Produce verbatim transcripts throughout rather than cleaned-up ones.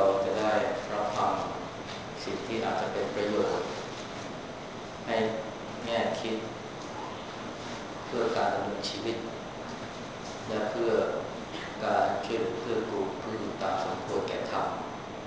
จะได้รับฟังสิ่งที่อาจจะเป็นประโยชน์ให้แง่คิดเพื่อการดำเนินชีวิตและเพื่อการช่วยเพื่อกูลผู้อื่นตามสมควรแก่ธรรม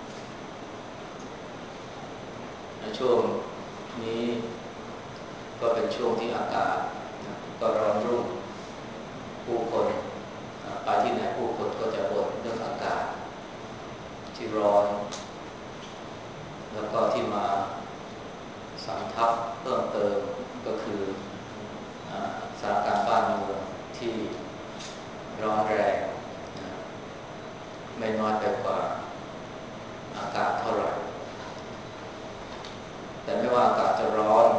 ในช่วงนี้ก็เป็นช่วงที่อากาศก็ร้อนรุ่มผู้คนไปที่ไหนผู้คนก็จะบ่นเรื่องอากาศที่ร้อนแล้วก็ที่มาสัมทับเพิ่มเติมก็คือสถานการณ์บ้านเมืองที่ร้อนแรงไม่น้อยไปกว่าอากาศเท่าไหร่แต่ไม่ว่าอากาศจะร้อน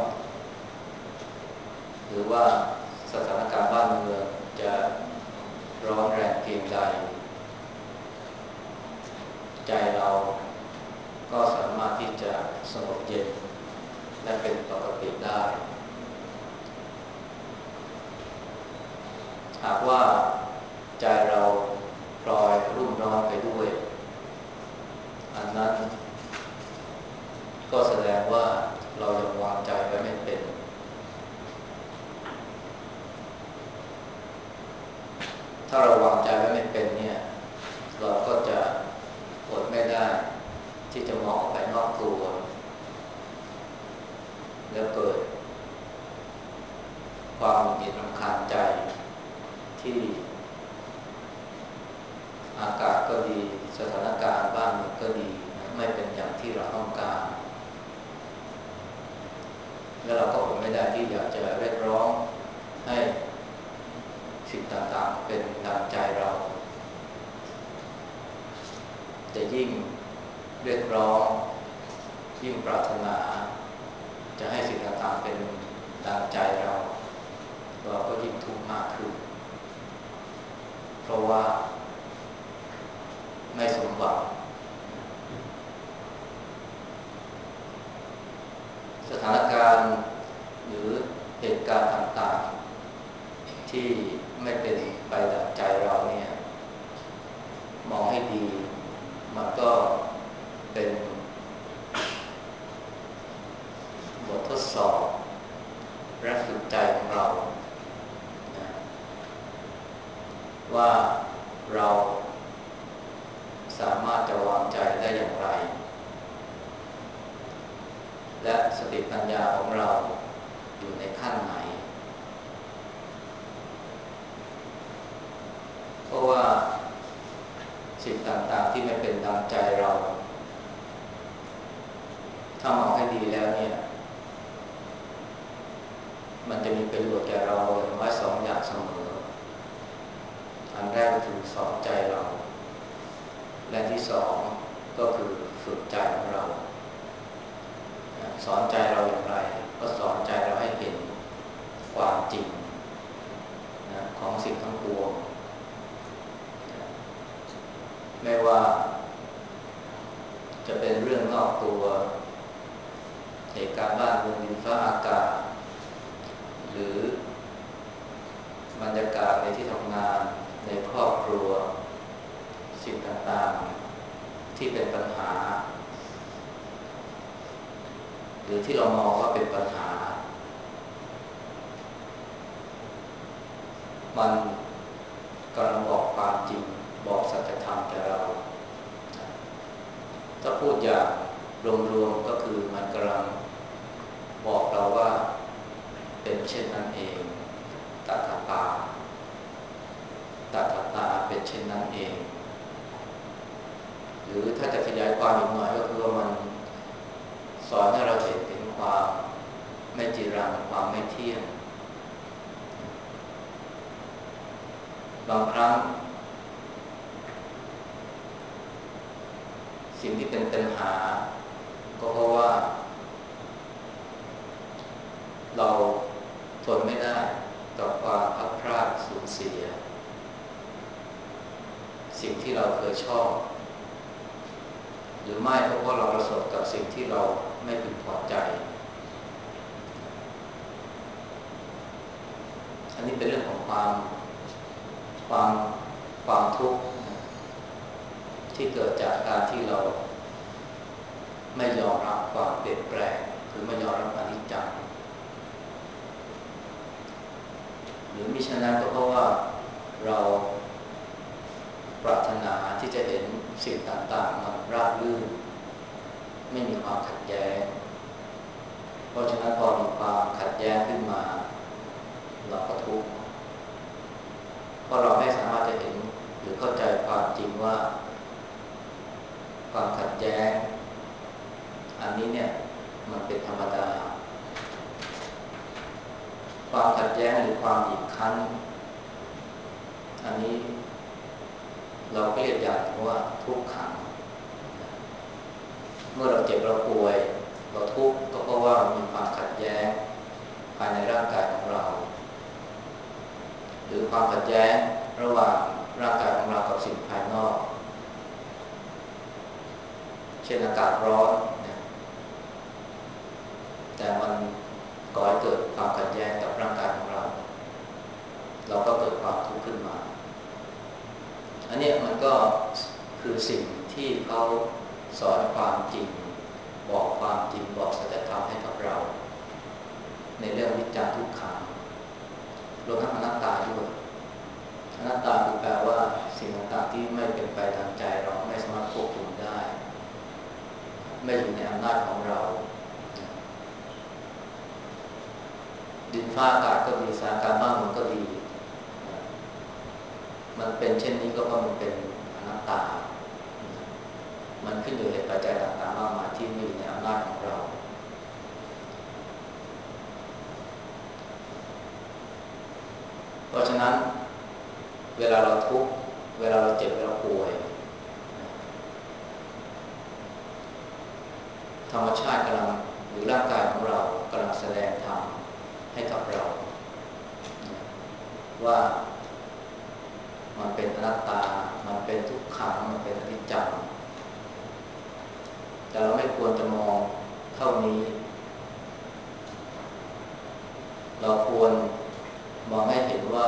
หรือว่าสถานการณ์บ้านเมืองจะร้อนแรงเพียงใดใจเราก็สามารถที่จะสงบเย็นและเป็นปกติได้หากว่าใจเราพลอยรุ่มร้อนไปด้วยอันนั้นก็แสดงว่าเรายังวางใจไว้ไม่เป็นถ้าเราวางใจไว้ไม่เป็นเนี่ยเราก็จะอดไม่ได้ที่จะมองออกไปนอกตัวแล้วเกิดความหงุดหงิดรำคาญใจที่อากาศก็ดีสถานการณ์บ้านเมืองก็ดีไม่เป็นอย่างที่เราต้องการแล้วเราก็อดไม่ได้ที่อยากจะเรียกร้องให้สิ่งต่างๆเป็นดังใจเราแต่ยิ่งเรียกร้องยิ่งปรารถนาจะให้สิ่งต่างๆเป็นดังใจเราเราก็ยิ่งทุกข์มากขึ้นเพราะว่าไม่สมหวังสถานการณ์หรือเหตุการณ์ต่างๆที่ไม่เป็นไปดังใจเราเนี่ยมองให้ดีมันก็เป็นบททดสอบและฝึกใจของเรานะว่าเราสามารถจะวางใจได้อย่างไรและสติปัญญาของเราอยู่ในขั้นไหนเพราะว่าสิ่งต่างๆที่ไม่เป็นดังใจเราถ้ามองให้ดีแล้วเนี่ยมันจะมีประโยชน์แก่เราอย่างน้อยสองอย่างเสมออันแรกก็คือสอนใจเราและที่สองก็คือฝึกใจของเราสอนใจเราอย่างไรก็สอนใจเราให้เห็นความจริงนะของสิ่งทั้งปวงไม่ว่าจะเป็นเรื่องนอกตัวเหตุการณ์บ้านเมืองดินฟ้าอากาศหรือบรรยากาศในที่ทำงานในครอบครัวสิ่งต่างๆที่เป็นปัญหาหรือที่เรามองว่าเป็นปัญหามันกำลังบอกความจริงบอกสัจธรรมแก่เราถ้าพูดอย่างรวมๆก็คือมันกำลังบอกเราว่าเป็นเช่นนั้นเองตถาตาตถาตาเป็นเช่นนั้นเองหรือถ้าจะขยายความอีกหน่อยก็คือว่ามันสอนให้เราเห็นถึงความไม่จีรังความไม่เที่ยงบางครั้งสิ่งที่เป็นปัญหาก็เพราะว่าเราทนไม่ได้ต่อความพลัดพรากสูญเสียสิ่งที่เราเคยชอบหรือไม่ก็เพราะเราประสบกับสิ่งที่เราไม่พึงพอใจอันนี้เป็นเรื่องของความความความทุกข์ที่เกิดจากการที่เราไม่ยอมรับความเปลี่ยนแปลงคือไม่ยอมรับอนิจจังหรือมิฉะนั้นก็เพราะว่าเราปรารถนาที่จะเห็นสิ่งต่างๆมันราบรื่นไม่มีความขัดแย้งเพราะฉะนั้นพอมีความขัดแย้งขึ้นมาเราก็ทุกข์เพราะเราไม่สามารถจะเห็นหรือเข้าใจความจริงว่าความขัดแย้งอันนี้เนี่ยมันเป็นธรรมดาความขัดแย้งหรือความบีบคั้นอันนี้เราเรียกอย่างว่าทุกขังเมื่อเราเจ็บเราป่วยเราทุกข์ก็เพราะว่ามีความขัดแย้งภายในร่างกายของเราหรือความขัดแย้งระหว่างร่างกายของเรากับสิ่งภายนอกเช่นอากาศร้อนเนี่ยแต่มันก่อให้เกิดความขัดแย้งกับร่างกายของเราเราก็เกิดความทุกข์ขึ้นมาอันนี้มันก็คือสิ่งที่เขาสอนความจริงบอกความจริงบอกสัจธรรมให้กับเราในเรื่องอนิจจังทุกขังรวมทั้งอนัตตาด้วยอนัตตาคือแปลว่าสิ่งต่างๆที่ไม่เป็นไปตามใจเราไม่สามารถควบคุมได้ไม่อยู่ในอำนาจของเราดินฟ้าอากาศก็ดีสถานการณ์บ้านเมืองก็ดีมันเป็นเช่นนี้ก็เพราะมันเป็นอนัตตามันขึ้นอยู่เหตุปัจจัยต่างๆมากมายที่ไม่อยู่ในอำนาจของเราเพราะฉะนั้นเวลาเราทุกข์เวลาเราเจ็บเราป่วยธรรมชาติกำลังหรือร่างกายของเรากำลังแสดงธรรมให้กับเราว่ามันเป็นอนัตตามันเป็นทุกขังมันเป็นอนิจจังแต่เราไม่ควรจะมองเท่านี้เราควรมองให้เห็นว่า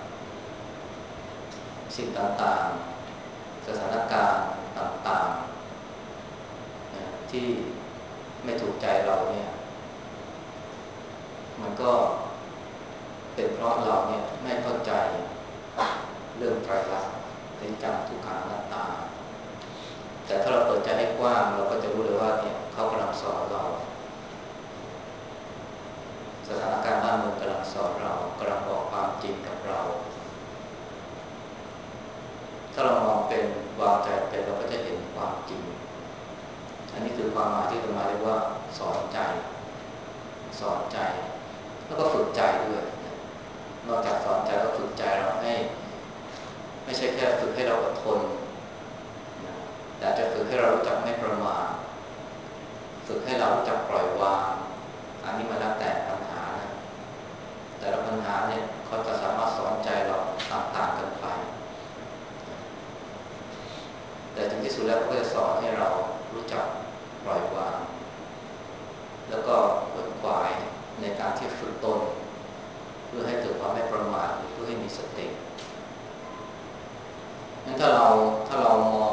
สิ่งต่างๆสถานการณ์ต่างๆที่ไม่ถูกใจเราเนี่ยมันก็เป็นเพราะเราเนี่ยไม่เข้าใจเรื่องไตรลักษณ์อนิจจังทุกขังอนัตตาแต่ถ้าเราเปิดใจให้กว้างเราก็จะรู้เลยว่าเนี่ยเขากำลังสอนเราสถานการณ์บ้านเมืองกำลังสอนเรากำลังบอกความจริงกับเราถ้าเรามองเป็นวางใจเป็นเราก็จะเห็นความจริงอันนี้คือความหมายที่อาตมาเรียกว่าสอนใจสอนใจแล้วก็ฝึกใจด้วยนอกจากสอนใจก็ฝึกใจเราให้ไม่ใช่แค่ฝึกให้เราอดทนแต่จะฝึกให้เรารู้จักไม่ประมาทฝึกให้เรารู้จักปล่อยวางอันนี้มาแล้วแต่ปัญหานะแต่ละปัญหาเนี่ยเขาจะสามารถสอนใจเราต่างๆกันไปแต่ถึงที่สุดแล้วก็จะสอนให้เรารู้จักปล่อยวางแล้วก็ขวนขวายในการที่ฝึกตนเพื่อให้เกิดความไม่ประมาทเพื่อให้มีสติงั้นถ้าเราถ้าเรามอง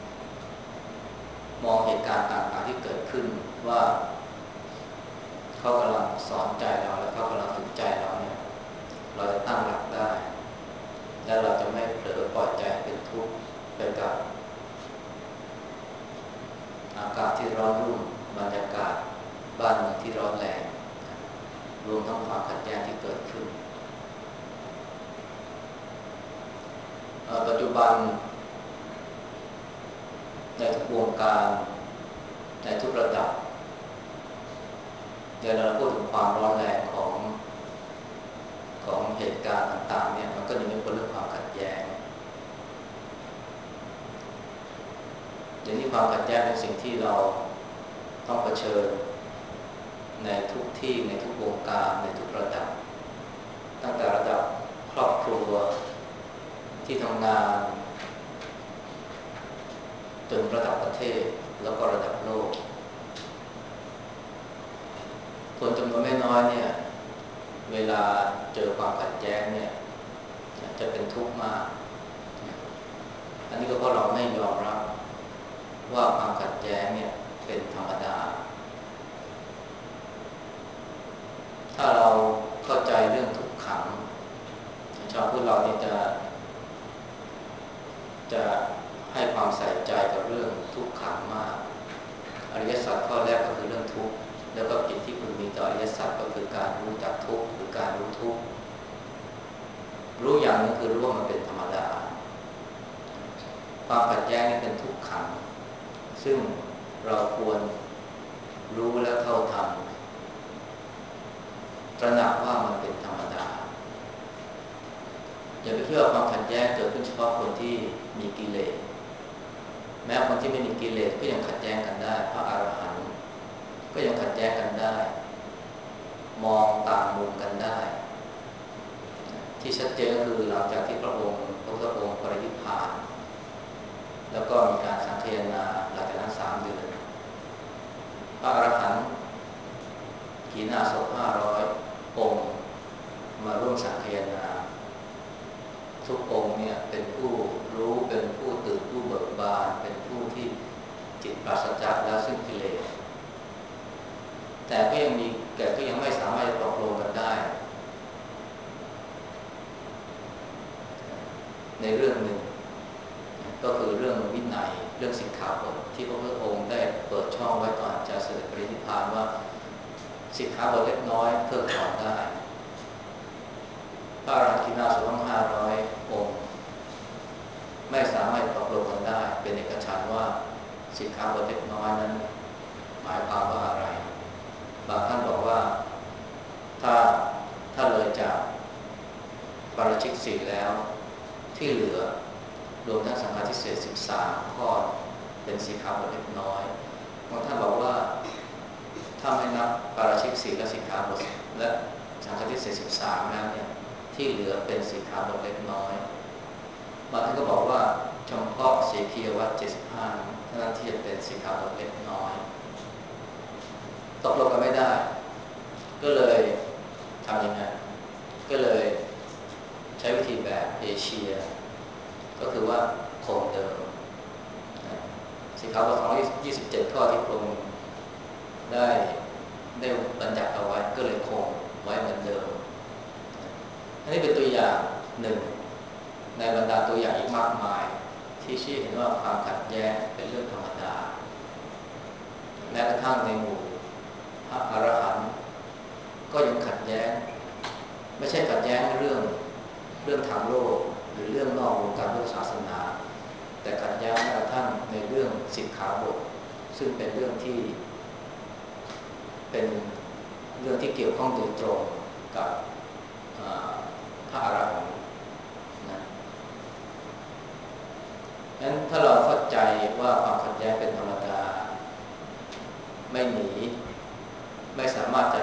มองเหตุการณ์ต่างๆที่เกิดขึ้นว่าเขากำลังสอนใจเราและเขากำลังฝึกใจเราเนี่ยเราจะตั้งหลักได้และเราจะไม่เผลอปล่อยใจเป็นทุกข์ไปกับอากาศที่ร้อนรุ่มบรรยากาศบ้านเมืองที่ร้อนแรงรวมทั้งความขัดแย้งที่เกิดขึ้นปัจจุบันในทุกวงการในทุกระดับเดี๋ยวเราพูดถึงความร้อนแรงของของเหตุการณ์ต่างๆเนี่ยมันก็ยังไม่พ้นเรื่องความขัดแย้งเดี๋ยวนี้ความขัดแย้งเป็นสิ่งที่เราต้องเผชิญในทุกที่ในทุกวงการในทุกระดับตั้งแต่ระดับครอบครัวที่ทำงานจนระดับประเทศแล้วก็ระดับโลกคนจำนวนไม่น้อยเนี่ยเวลาเจอความขัดแย้งเนี่ยจะเป็นทุกข์มากอันนี้ก็เพราะเราไม่ยอมรับว่าความขัดแย้งเนี่ยเเป็นธรรมดาถ้าเราเข้าใจเรื่องทุกขังชาวพุทธเรานี่จะจะให้ความใส่ใจกับเรื่องทุกขังมากอริยสัจข้อแรกก็คือเรื่องทุกข์แล้วก็กิจที่คุณมีต่ออริยสัจก็คือการรู้จักทุกข์คือการรู้ทุกข์รู้อย่างนึงคือรู้ว่ามันเป็นธรรมดาความขัดแย้งนี่เป็นทุกขังซึ่งเราควรรู้และเท่าทันตระหนักว่ามันเป็นธรรมดาอย่าไปคิดว่าความขัดแย้งเกิดขึ้นเฉพาะคนที่มีกิเลสแม้คนที่ไม่มีกิเลสก็ยังขัดแย้งกันได้พระอรหันต์ก็ยังขัดแย้งกันได้มองต่างมุมกันได้ที่ชัดเจนก็คือหลังจากที่พระองค์พระพุทธองค์ปรินิพพานแล้วก็มีการสังเทศนาหลังจากนั้นสามเดือนพระอรหันต์ขีณาสพห้าร้อยองค์มาร่วมสังเทศนาทุกองค์เนี่ยเป็นผู้รู้เป็นผู้ตื่นผู้เบิกบานเป็นผู้ที่จิตปราศจากแล้วซึ่งกิเลสแต่ก็ยังมีแก่ก็ยังไม่สามารถจะตกลงกันได้ในเรื่องหนึ่งก็คือเรื่องวินัยเรื่องสิกขาบทที่พระพุทธองค์ได้เปิดช่องไว้ก่อนจะเสด็จปรินิพพานว่าสิกขาบทเล็กน้อยเพิกถอนได้พระอรหันต์ขีณาสพทั้งห้าร้อยองค์ไม่สามารถตกลงกันได้เป็นเอกฉันท์ว่าสิกขาบทเล็กน้อยนั้นหมายความว่าอะไรบางท่านบอกว่าถ้าถ้าเลยจากปาราชิกสี่แล้วที่เหลือรวมทั้งสังฆาทิเศษสิบสามข้อเป็นสิกขาบทเล็กน้อยบางท่านบอกว่าถ้าไม่นับปาราชิกสี่และสิกขาบทและสังฆาทิเศษสิบสามแล้วเนี่ยที่เหลือเป็นสิกขาบทเล็กน้อยบางท่านก็บอกว่าเฉพาะสีคียวัตรเจ็ดสิบห้าเท่านั้นที่จะเป็นสิกขาบทเล็กน้อยตกลงกันไม่ได้ก็เลยทำยังไงก็เลยใช้วิธีแบบเอเชียก็คือว่าคงเดิมสิกขาบทสองร้อยยี่สิบเจ็ดข้อที่พระองค์ได้ได้บัญญัติเอาไว้ก็เลยคงไว้เหมือนเดิมอันนี้เป็นตัวอย่างหนึ่งในบรรดาตัวอย่างอีกมากมายที่ชี้เห็นว่าความขัดแย้งเป็นเรื่องธรรมดาแม้กระทั่งในหมู่พระอรหันต์ก็ยังขัดแย้งไม่ใช่ขัดแย้งเรื่องเรื่องทางโลกหรือเรื่องนอกวงการพุทธศาสนาแต่ขัดแย้งแม้กระทั่งในเรื่องสิกขาบทซึ่งเป็นเรื่องที่เป็นเรื่องที่เกี่ยวข้องโดยตรงกับพระอรหันต์นะงั้นถ้าเราเข้าใจว่าความขัดแย้งเป็นธรรมดาไม่หนีไม่สามารถจะ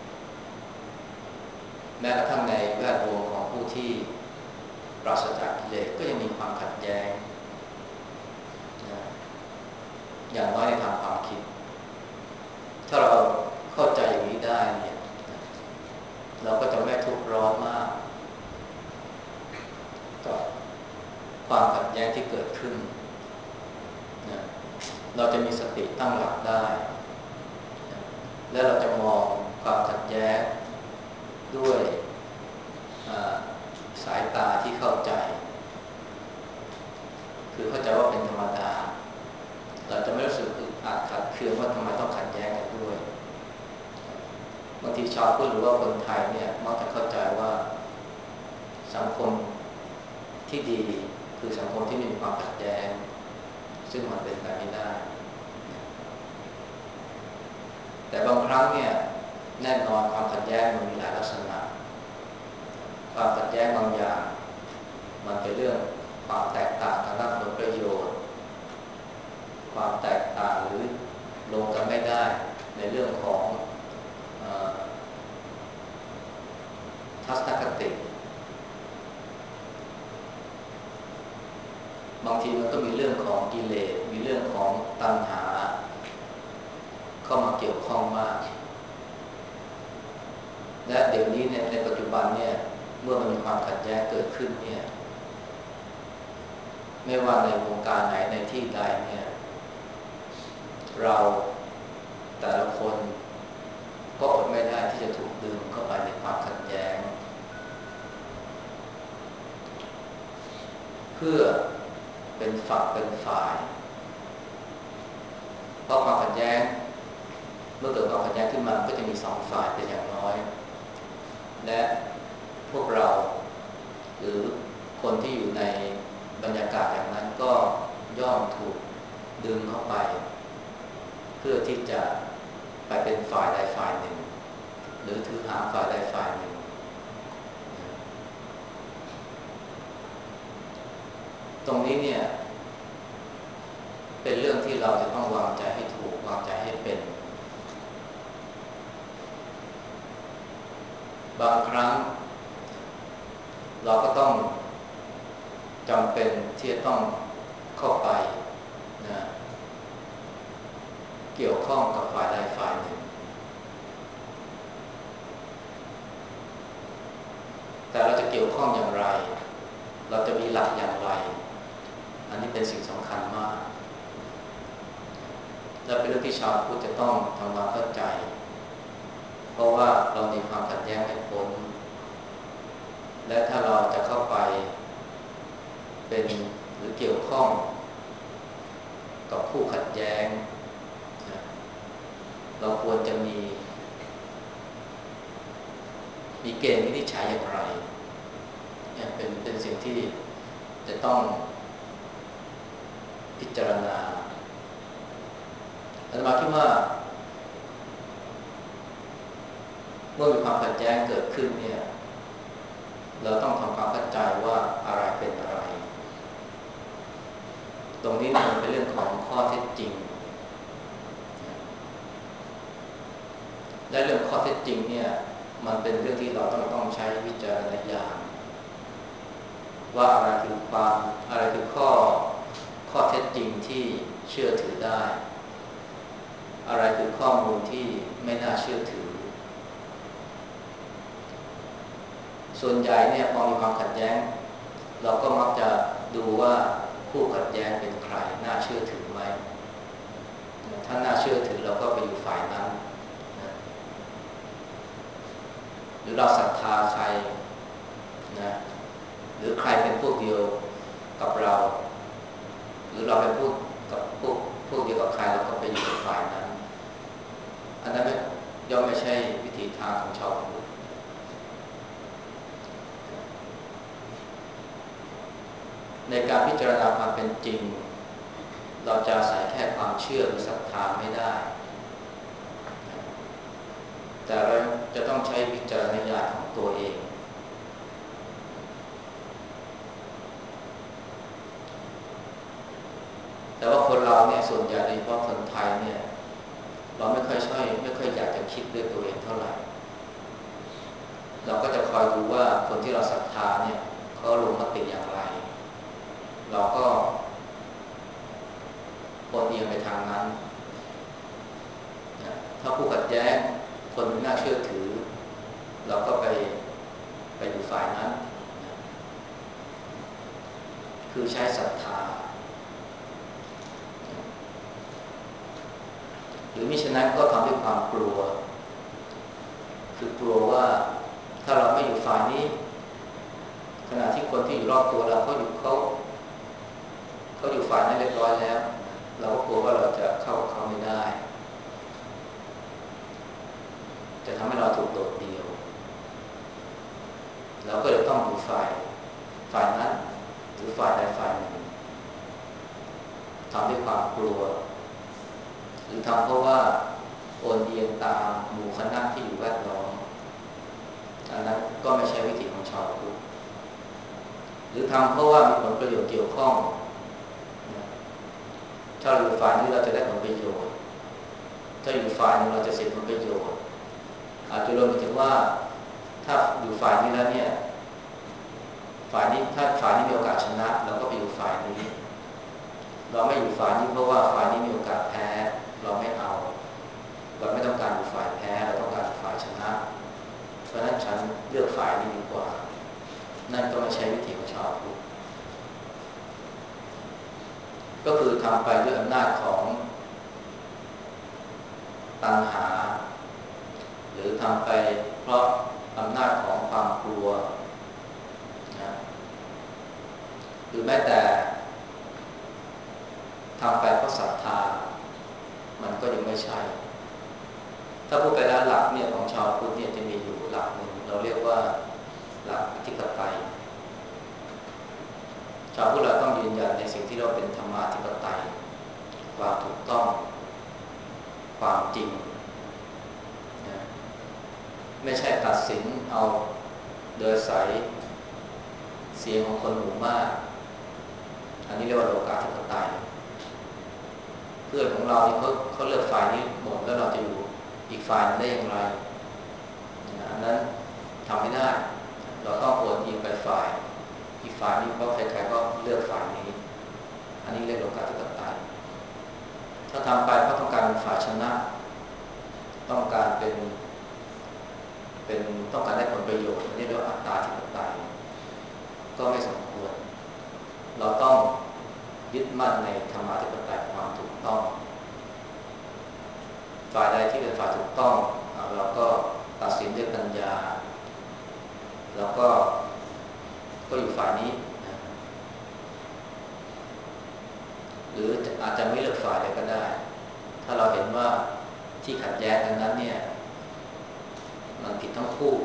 แม้กระทั่งในแวดวงของผู้ที่ปราศจากกิเลสก็ยังมีความขัดแย้งนะอย่างน้อยในทางความคิดถ้าเราเข้าใจอย่างนี้ได้เนี่ยเราก็จะไม่ทุกข์ร้อนมากกับความขัดแย้งที่เกิดขึ้นนะเราจะมีสติตั้งหลักได้นะและเราจะมองความขัดแย้งด้วยสายตาที่เข้าใจคือเข้าใจว่าเป็นธรรมดาเราจะไม่รู้สึกอึดอัดขัดเคืองว่าทำไมต้องขัดแย้งกันด้วยบางทีชาวพุทธหรือว่าคนไทยเนี่ยมักจะเข้าใจว่าสังคมที่ดีคือสังคมที่ไม่มีความขัดแย้งซึ่งมันเป็นไปไม่ได้แต่บางครั้งเนี่ยแน่นอนความขัดแย้งมันมีหลายลักษณะความขัดแย้งบางอย่างมันเป็นเรื่องความแตกต่างทางด้านผลประโยชน์ความแตกต่างหรือลงกันไม่ได้ในเรื่องของเอ่อทัศนคติบางทีมันก็มีเรื่องของกิเลสมีเรื่องของตัณหาเข้ามาเกี่ยวข้องมากและเดี๋ยวนี้ในในปัจจุบันเนี่ยเมื่อมันมีความขัดแย้งเกิดขึ้นเนี่ยไม่ว่าในวงการไหนในที่ใดเนี่ยเราแต่ละคนก็อดไม่ได้ที่จะถูกดึงเข้าไปในความขัดแย้งเพื่อเป็นฝักเป็นฝ่ายเพราะความขัดแย้งเมื่อเกิดความขัดแย้งขึ้นมาก็จะมีสองฝ่ายเป็นอย่างน้อยและพวกเราหรือคนที่อยู่ในบรรยากาศอย่างนั้นก็ย่อมถูกดึงเข้าไปเพื่อที่จะไปเป็นฝ่ายใดฝ่ายหนึ่งหรือถือหางฝ่ายใดฝ่ายหนึ่งตรงนี้เนี่ยเป็นเรื่องที่เราจะต้องวางใจให้ถูกวางใจให้เป็นบางครั้งเราก็ต้องจำเป็นที่จะต้องเข้าไปนะเกี่ยวข้องกับฝ่ายใดฝ่ายหนึ่งแต่เราจะเกี่ยวข้องอย่างไรเราจะมีหลักอย่างไรอันนี้เป็นสิ่งสำคัญมากและเป็นเรื่องที่ชาวพุทธจะต้องทำความเข้าใจเพราะว่าเรามีความขัดแย้งให้พ้นและถ้าเราจะเข้าไปเป็นหรือเกี่ยวข้องกับผู้ขัดแย้งนะเราควรจะมีมีเกณฑ์วินิจฉัยอย่างไรเนี่ยเป็นเป็นสิ่งที่จะต้องพิจารณาอาตมาคิดว่าเมื่อมีความขัดแย้งเกิดขึ้นเนี่ยเราต้องทำความเข้าใจว่าอะไรเป็นอะไรตรงนี้มันเป็นเรื่องของข้อเท็จจริงและเรื่องข้อเท็จจริงเนี่ยมันเป็นเรื่องที่เราต้องต้องใช้วิจารณญาณว่าอะไรคือความอะไรคือข้อข้อเท็จจริงที่เชื่อถือได้อะไรคือข้อมูลที่ไม่น่าเชื่อถือส่วนใหญ่เนี่ยพอมีความขัดแย้งเราก็มักจะดูว่าผู้ขัดแย้งเป็นใครน่าเชื่อถือไหมถ้าน่าเชื่อถือเราก็ไปอยู่ฝ่ายนั้นนะหรือเราศรัทธาใครนะหรือใครเป็นพวกเดียวกับเราหรือเราเป็นพวกกับพวกพวกเดียวกับใครเราก็ไปอยู่ฝ่ายนั้นอันนั้นย่อมไม่ใช่วิถีทางของชาวพุทธในการพิจารณาความเป็นจริงเราจะอาศัยแค่ความเชื่อหรือศรัทธาไม่ได้แต่เราจะต้องใช้วิจารณญาณของตัวเองแต่ว่าคนเราเนี่ยส่วนใหญ่โดยเฉพาะคนไทยเนี่ยเราไม่ค่อยช่วยไม่ค่อยอยากจะคิดด้วยตัวเองเท่าไหร่เราก็จะคอยดูว่าคนที่เราศรัทธาเนี่ยเขาลงมติอย่างไรเราก็โอนเอียงไปทางนั้นนะถ้าผู้ขัดแย้งคนน่าเชื่อถือเราก็ไปไปอยู่ฝ่ายนั้นนะคือใช้ศรัทธาหรือมิฉะนั้นก็ทำด้วยความกลัวคือกลัวว่าถ้าเราไม่อยู่ฝ่ายนี้ขณะที่คนที่อยู่รอบตัวเราเขาอยู่เขาเขาอยู่ฝ่ายนั้นเรียบร้อยแล้วเราก็กลัวว่าเราจะเข้ากับเขาไม่ได้จะทำให้เราถูกโดดเดี่ยวเราก็เลยต้องอยู่ฝ่ายฝ่ายนั้นหรือฝ่ายใดฝ่ายหนึ่งทำด้วยความกลัวหรือทำเพราะว่าโอนเอียงตามหมู่คณะที่อยู่แวดล้อมอันนั้นก็ไม่ใช่วิถีของชาวพุทธหรือทำเพราะว่ามีผลประโยชน์เกี่ยวข้องถ้าอยู่ฝ่ายนี้เราจะได้ผลประโยชน์ถ้าอยู่ฝ่ายนึงเราจะเสียผลประโยชน์อาจจะรวมไปถึงว่าถ้าอยู่ฝ่ายนี้แล้วเนี่ยฝ่ายนี้ถ้าฝ่ายนี้มีโอกาสชนะเราก็ไปอยู่ฝ่ายนี้เราไม่อยู่ฝ่ายนี้เพราะว่าฝ่ายนี้มีโอกาสแพ้เราไม่เอาเราไม่ต้องการอยู่ฝ่ายแพ้เราต้องการฝ่ายชนะเพราะฉะนั้นฉันเลือกฝ่ายนี้ดีกว่านั่นก็ไม่ใช่วิถีของชาวพุทธก็คือทำไปด้วยอำนาจของำไปเพราะอำนาจของความกลัวนะหรือแม้แต่ทำไปเพราะศรัทธามันก็ยังไม่ใช่ถ้าพูดไปแล้วหลักเนี่ยของชาวพุทธเนี่ยจะมีอยู่หลักหนึ่งเราเรียกว่าหลักอธิปไตยชาวพุทธเราต้องยืนยันในสิ่งที่เราเป็นธรรมาธิปไตยความถูกต้องความจริงนะไม่ใช่ตัดสินเอาโดยสายเสียงของคนหมู่มากอันนี้เรียกว่าโลกาธิปไตยเพื่อนของเราเขาเขาเลือกฝ่ายนี้หมดแล้วเราจะอยู่อีกฝ่ายได้อย่างไรอันนั้นทำไม่ได้เราต้องโอนเอียงไปฝ่ายอีกฝ่ายนี้เพราะใครๆก็เลือกฝ่ายนี้อันนี้เรียกโลกาธิปไตยถ้าทำไปเพราะต้องการเป็นฝ่ายชนะต้องการเป็นเป็นต้องการได้ผลประโยชน์อันนี้เรียกว่าอัตตาธิปไตยก็ไม่สมควรเราต้องยึดมั่นในธรรมาธิปไตยความถูกต้องฝ่ายใดที่เป็นฝ่ายถูกต้องเราก็ตัดสินด้วยปัญญาแล้วก็ก็อยู่ฝ่ายนี้นะหรืออาจจะไม่เลือกฝ่ายใดก็ได้ถ้าเราเห็นว่าที่ขัดแย้งกันนั้นเนี่ยมันผิดทั้งคู่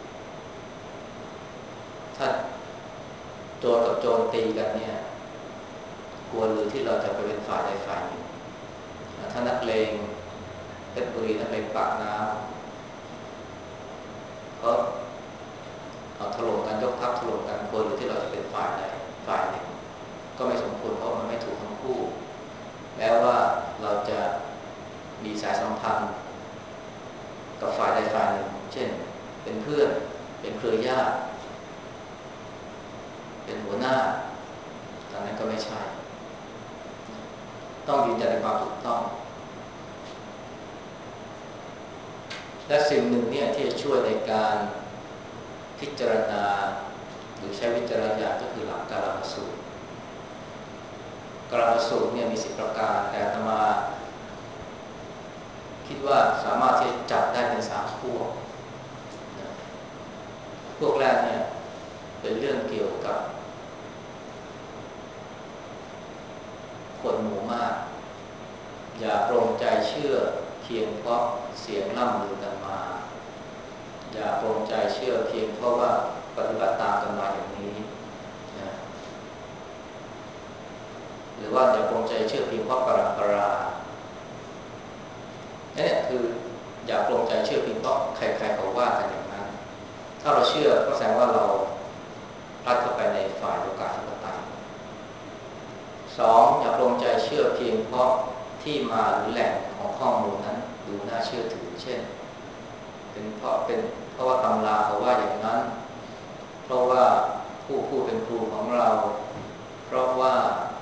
ถ้าโจรกับโจรตีกันเนี่ยควรหรือที่เราจะไปเป็นฝ่ายใดฝ่ายหนึ่งถ้านักเลงเพชรบุรีนั้นไปปากน้ำเขาเอาถล่มกันยกทัพถล่มกันควรหรือที่เราจะเป็นฝ่ายใดฝ่ายหนึ่งก็ไม่สมควรเพราะมันไม่ถูกทั้งคู่แม้ว่าเราจะมีสายสัมพันธ์กับฝ่ายใดฝ่ายหนึ่งเช่นเป็นเพื่อนเป็นเครือญาติเป็นหัวหน้าตอนนั้นก็ไม่ใช่ต้องยืนยันในความถูกต้องและสิ่งหนึ่งเนี่ยที่จะช่วยในการพิจารณาหรือใช้วิจารณญาณก็คือหลักกาลสูตรกาลสูตรเนี่ยมีสิบประการแต่อาตมาคิดว่าสามารถที่จะจัดได้เป็นสามพวกพวกแรกเนี่ยเป็นเรื่องเกี่ยวกับคนหมู่มากอย่าปรงใจเชื่อเพียงเพราะเสียงล่ำลือกันมาอย่าปรงใจเชื่อเพียงเพราะว่าปฏิบัติตามกันมาอย่างนี้นะหรือว่าอย่าปรงใจเชื่อเพียงเพราะปรำปรานี่คืออย่าปรงใจเชื่อเพียงเพราะใครๆเขาว่ากันอย่างนั้นถ้าเราเชื่อก็แสดงว่าเราพลัดเข้าไปในฝ่ายโลกาธิปไตยสองอย่าปรงใจเชื่อเพียงเพราะที่มาหรือแหล่งของข้อมูลนั้นดูน่าเชื่อถือเช่นเป็นเพราะเป็นเพราะว่าตำราเขาว่าอย่างนั้นเพราะว่าผู้พูดเป็นครูของเราเพราะว่า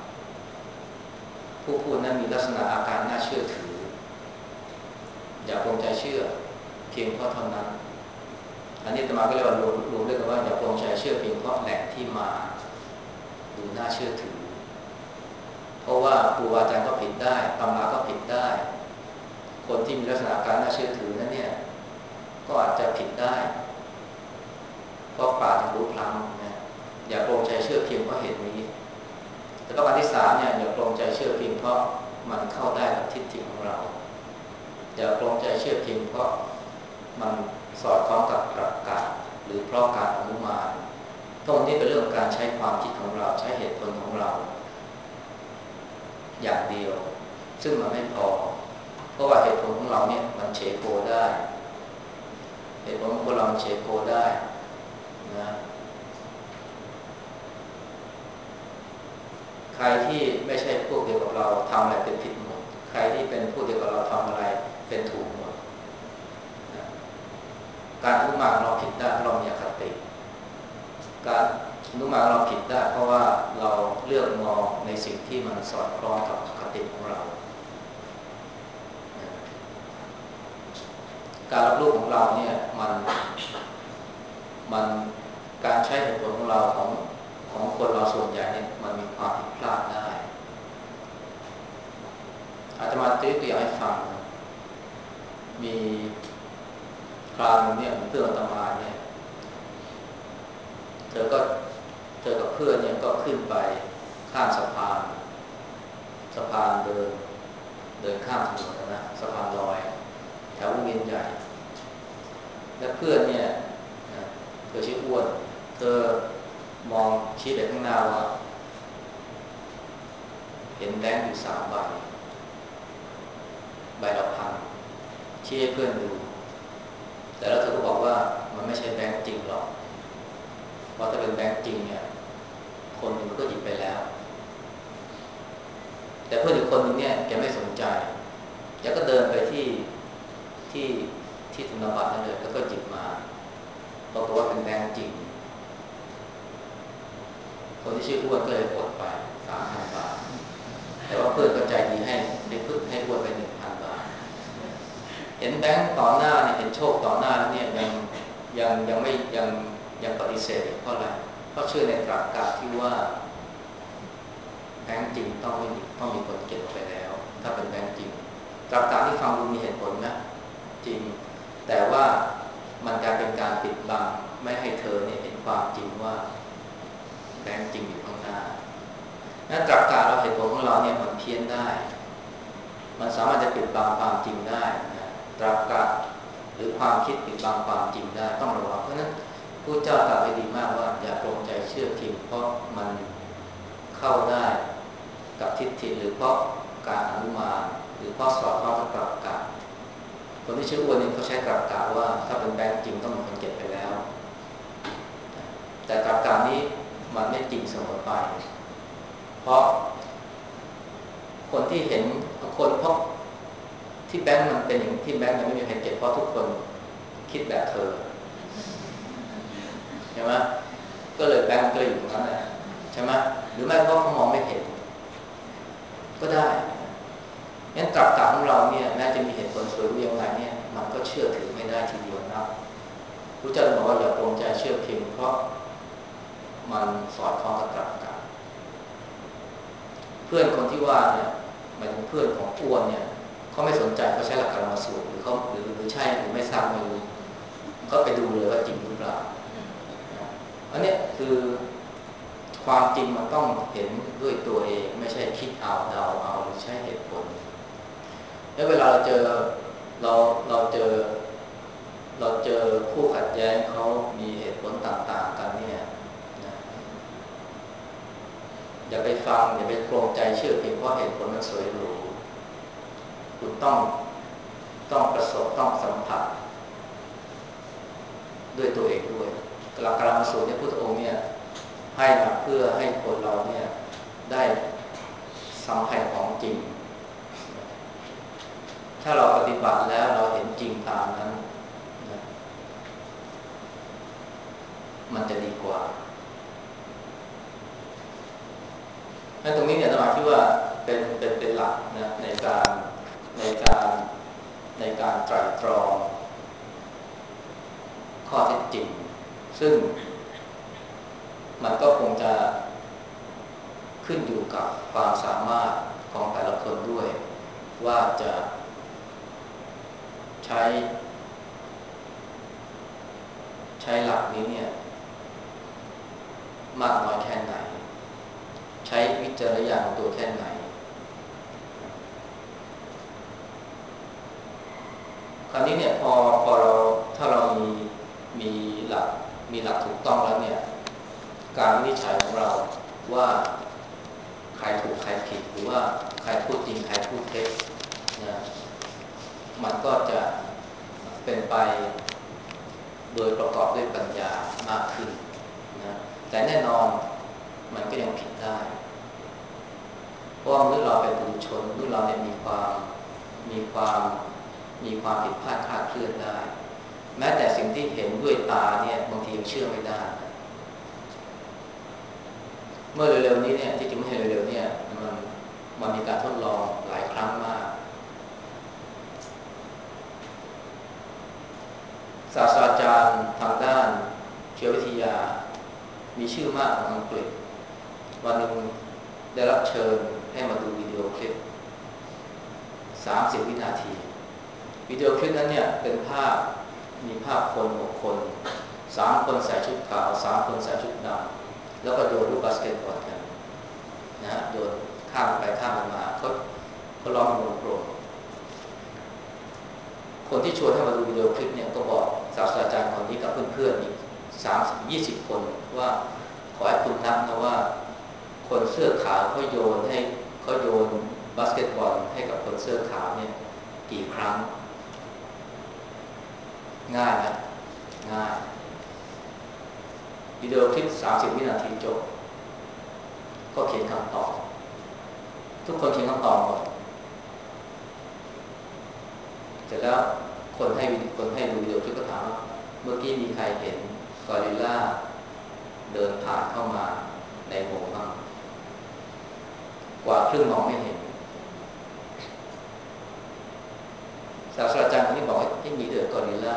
ผู้พูดนั้นมีลักษณะอาการน่าเชื่อถืออย่าปรงใจเชื่อเพียงเพราะเท่านั้นอันนี้อาตมาก็เรียกว่ารวมรวมเรียกว่าอย่าปรงใจเชื่อเพียงเพราะแหล่งที่มาดูน่าเชื่อถือเพราะว่าครูอาจารย์ก็ผิดได้ตำราก็ผิดได้คนที่มีลักษณะการน่าเชื่อถือนั้นเนี่ยก็อาจจะผิดได้เพราะป่าจะรู้พลั้งนะอย่าปรงใจเชื่อเพียงเพราะเหตุนี้แต่ประการที่สามเนี่ยอย่าปรงใจเชื่อเพียงเพราะมันเข้าได้กับทิฏฐิของเราอย่าปรงใจเชื่อเพียงเพราะมันสอดคล้องกับตรรกะหรือเพราะการอนุมานตรงนี้เป็นเรื่องการใช้ความคิดของเราใช้เหตุผลของเราอย่างเดียวซึ่งมันไม่พอเพราะว่าเหตุผลของเราเนี่ยมันเฉโกได้เหตุผลของคนเราเฉโกได้นะใครที่ไม่ใช่พวกเดียวกับเราทำอะไรเป็นผิดหมดใครที่เป็นพวกเดียวกับเราทำอะไรเป็นถูกหมดนะการอนุมานเราผิดได้เพราะเรามีอคติการอนุมานเราผิดได้เพราะว่าเราเลือกมองในสิ่งที่มันสอดคล้องกับอคติของเราการรับรู้ของเราเนี่ยมันมันการใช้เหตุผลของเราของของคนเราส่วนใหญ่เนี่ยมันมีความผิดพลาดได้อาตมาตัวอย่างให้ฟังมีคราวนึงเนี่ยเพื่อนอาตมาเนี่ยเธอก็เธอกับเพื่อนเนี่ยก็ขึ้นไปข้ามสะพานสะพานเดินเดินข้ามถนนนะสะพานลอยแถววงเวียนใหญ่และเพื่อนเนี่ยเธอชื่ออ้วนเธอมองชี้ไปข้างหน้าว่าเห็นแบงค์อยู่สามใบใบละพันชี้ให้เพื่อนดูแต่แล้วเธอก็บอกว่ามันไม่ใช่แบงค์จริงหรอกเพราะถ้าเป็นแบงค์จริงเนี่ยคนหนึ่งก็หยิบไปแล้วแต่เพื่อนอีกคนหนึ่งเนี่ยแกไม่สนใจแกก็เดินไปที่ที่ที่ธนบัตรนั่นเลยแล้วก็หยิบมาบอกว่าเป็นแบงค์จริงคนที่ชื่ออ้วนก็เลยกดไปสามพันบาทแต่ว่าเพื่อนก็ใจดีให้ให้พึ่งให้อ้วนไปหนึ่งพันบาทเห็นแบงค์ต่อหน้าเนี่ยเห็นโชคต่อหน้าแล้วเนี่ยยังยังยังไม่ยังยังปฏิเสธเพราะอะไรเพราะเชื่อในตรรกะที่ว่าแบงค์จริงต้องไม่ต้องมีคนเก็บไปแล้วถ้าเป็นแบงค์จริงตรรกะที่ฟังดูมีเหตุผลนะจริงแต่ว่ามันกลายเป็นการปิดบังไม่ให้เธอเนี่ยเห็นความจริงว่าแบงค์จริงอยู่ข้างหน้านั้นตรรกะเราเหตุผลของเราเนี่ยมันเพี้ยนได้มันสามารถจะปิดบังความจริงได้นะตรรกะหรือความคิดปิดบังความจริงได้ต้องระวังเพราะนั้นพระเจ้าตรัสไว้ดีมากว่าอย่าปลงใจเชื่อพิมพ์เพราะมันเข้าได้กับทิฏฐิหรือเพราะการอนุมานหรือเพราะสอดคล้องกับตรรกะคนที่ชื่ออ้วนนี่เขาใช้ตรรกะว่าถ้าเป็นแบงค์จริงต้องมีคนเก็บไปแล้วแต่ตรรกะนี้มันไม่จริงเสมอไปเพราะคนที่เห็นคนเพราะที่แบงค์มันเป็นอย่างที่แบงค์ยังไม่มีใครเก็บเพราะทุกคนคิดแบบเธอใช่ไหมก็เลยแบงค์ก็เลยอยู่ตรงนั้นแหละใช่ไหมหรือไม่เพราะเขามองไม่เห็นก็ได้งั้นตรรกะของเราเนี่ยแม้จะมีเหตุผลสวยงามไงเนี่ยมันก็เชื่อถือไม่ได้ทีเดียวนะพระเจ้าบอกว่าอย่าปลงใจเชื่อเพียงเพราะมันสอดคล้องกับตรรกะเพื่อนคนที่ว่าเนี่ยหมายถึงเพื่อนของอ้วนเนี่ยเขาไม่สนใจเขาใช้หลักการมาสูตรหรือเขาหรือหรือใช่หรือไม่ทราบไม่รู้ก็ไปดูเลยว่าจริงหรือเปล่าอันนี้คือความจริงมันต้องเห็นด้วยตัวเองไม่ใช่คิดเอาเดาเอาหรือใช้เหตุผลแล้วเวลาเราเจอเราเราเจอเราเจอคู่ขัดแย้งเขามีเหตุผลต่างๆกันเนี่ยนะอย่าไปฟังอย่าไปโปร่งใจเชื่อเพียงเพราะเหตุผลมันสวยหรูคุณต้องต้องประสบต้องสัมผัสด้วยตัวเองด้วยหลักการมาสูตรเนี่ยพุทธองค์เนี่ยให้มาเพื่อให้คนเราเนี่ยได้สัมผัสของจริงถ้าเราปฏิบัติแล้วเราเห็นจริงตามนั้นนะมันจะดีกว่าและตรงนี้เนี่ยอาตมาคิดว่าเป็นเป็นเป็นหลักนะในการในการในการไตร่ตรองข้อเท็จจริงซึ่งมันก็คงจะขึ้นอยู่กับความสามารถของแต่ละคนด้วยว่าจะใช้ใช้หลักนี้เนี่ยมากน้อยแค่ไหนใช้วิจารณญาณของตัวแค่ไหนคราวนี้เนี่ยพอพอเราถ้าเรามีมีหลักมีหลักถูกต้องแล้วเนี่ยการวินิจฉัยของเราว่าใครถูกใครผิดหรือว่าใครพูดจริงใครพูดเท็จนะมันก็จะเป็นไปโดยประกอบด้วยปัญญามากขึ้นนะแต่แน่นอนมันก็ยังผิดได้เพราะมนุษย์เราเป็นปุถุชนมนุษย์เราเนี่ยมีความมีความมีความผิดพลาดคลาดเคลื่อนได้แม้แต่สิ่งที่เห็นด้วยตาเนี่ยบางทียังเชื่อไม่ได้เมื่อเร็วๆนี้เนี่ยที่จริงไม่ใช่เร็วๆเนี่ยมันมันมีการทดลองหลายครั้งมากศาสตราจารย์ทางด้านเชื้อวิทยามีชื่อมากของอังกฤษวันหนึ่งได้รับเชิญให้มาดูวิดีโอคลิปสามสิบวินาทีวิดีโอคลิปนั้นเนี่ยเป็นภาพมีภาพคนหกคนสามคนใส่ชุดขาวสามคนใส่ชุดดำแล้วก็โยนลูกบาสเกตบอลกันนะฮะโยนข้ามไปข้ามมาเขาเขาล้อมวงกลมคนที่ชวนให้มาดูวิดีโอคลิปเนี่ยก็บอกศาสตราจารย์คนนี้กับเพื่อนๆอีกสามสิบยี่สิบคนว่าขอให้คุณนับนะว่าคนเสื้อขาวเขาโยนให้เขาโยนบาสเกตบอลให้กับคนเสื้อขาวเนี่ยกี่ครั้งง่ายนะง่ายวิดีโอคลิปสามสิบวินาทีจบก็เขียนคำตอบทุกคนเขียนคำตอบหมดเสร็จแล้วคนให้คนให้ดูวิดีโอคลิปก็ถามว่าเมื่อกี้มีใครเห็นกอริลลาเดินผ่านเข้ามาในวงบ้างกว่าครึ่งมองไม่เห็นศาสตราจารย์คนนี้บอกว่าไม่มีเดินกอริลลา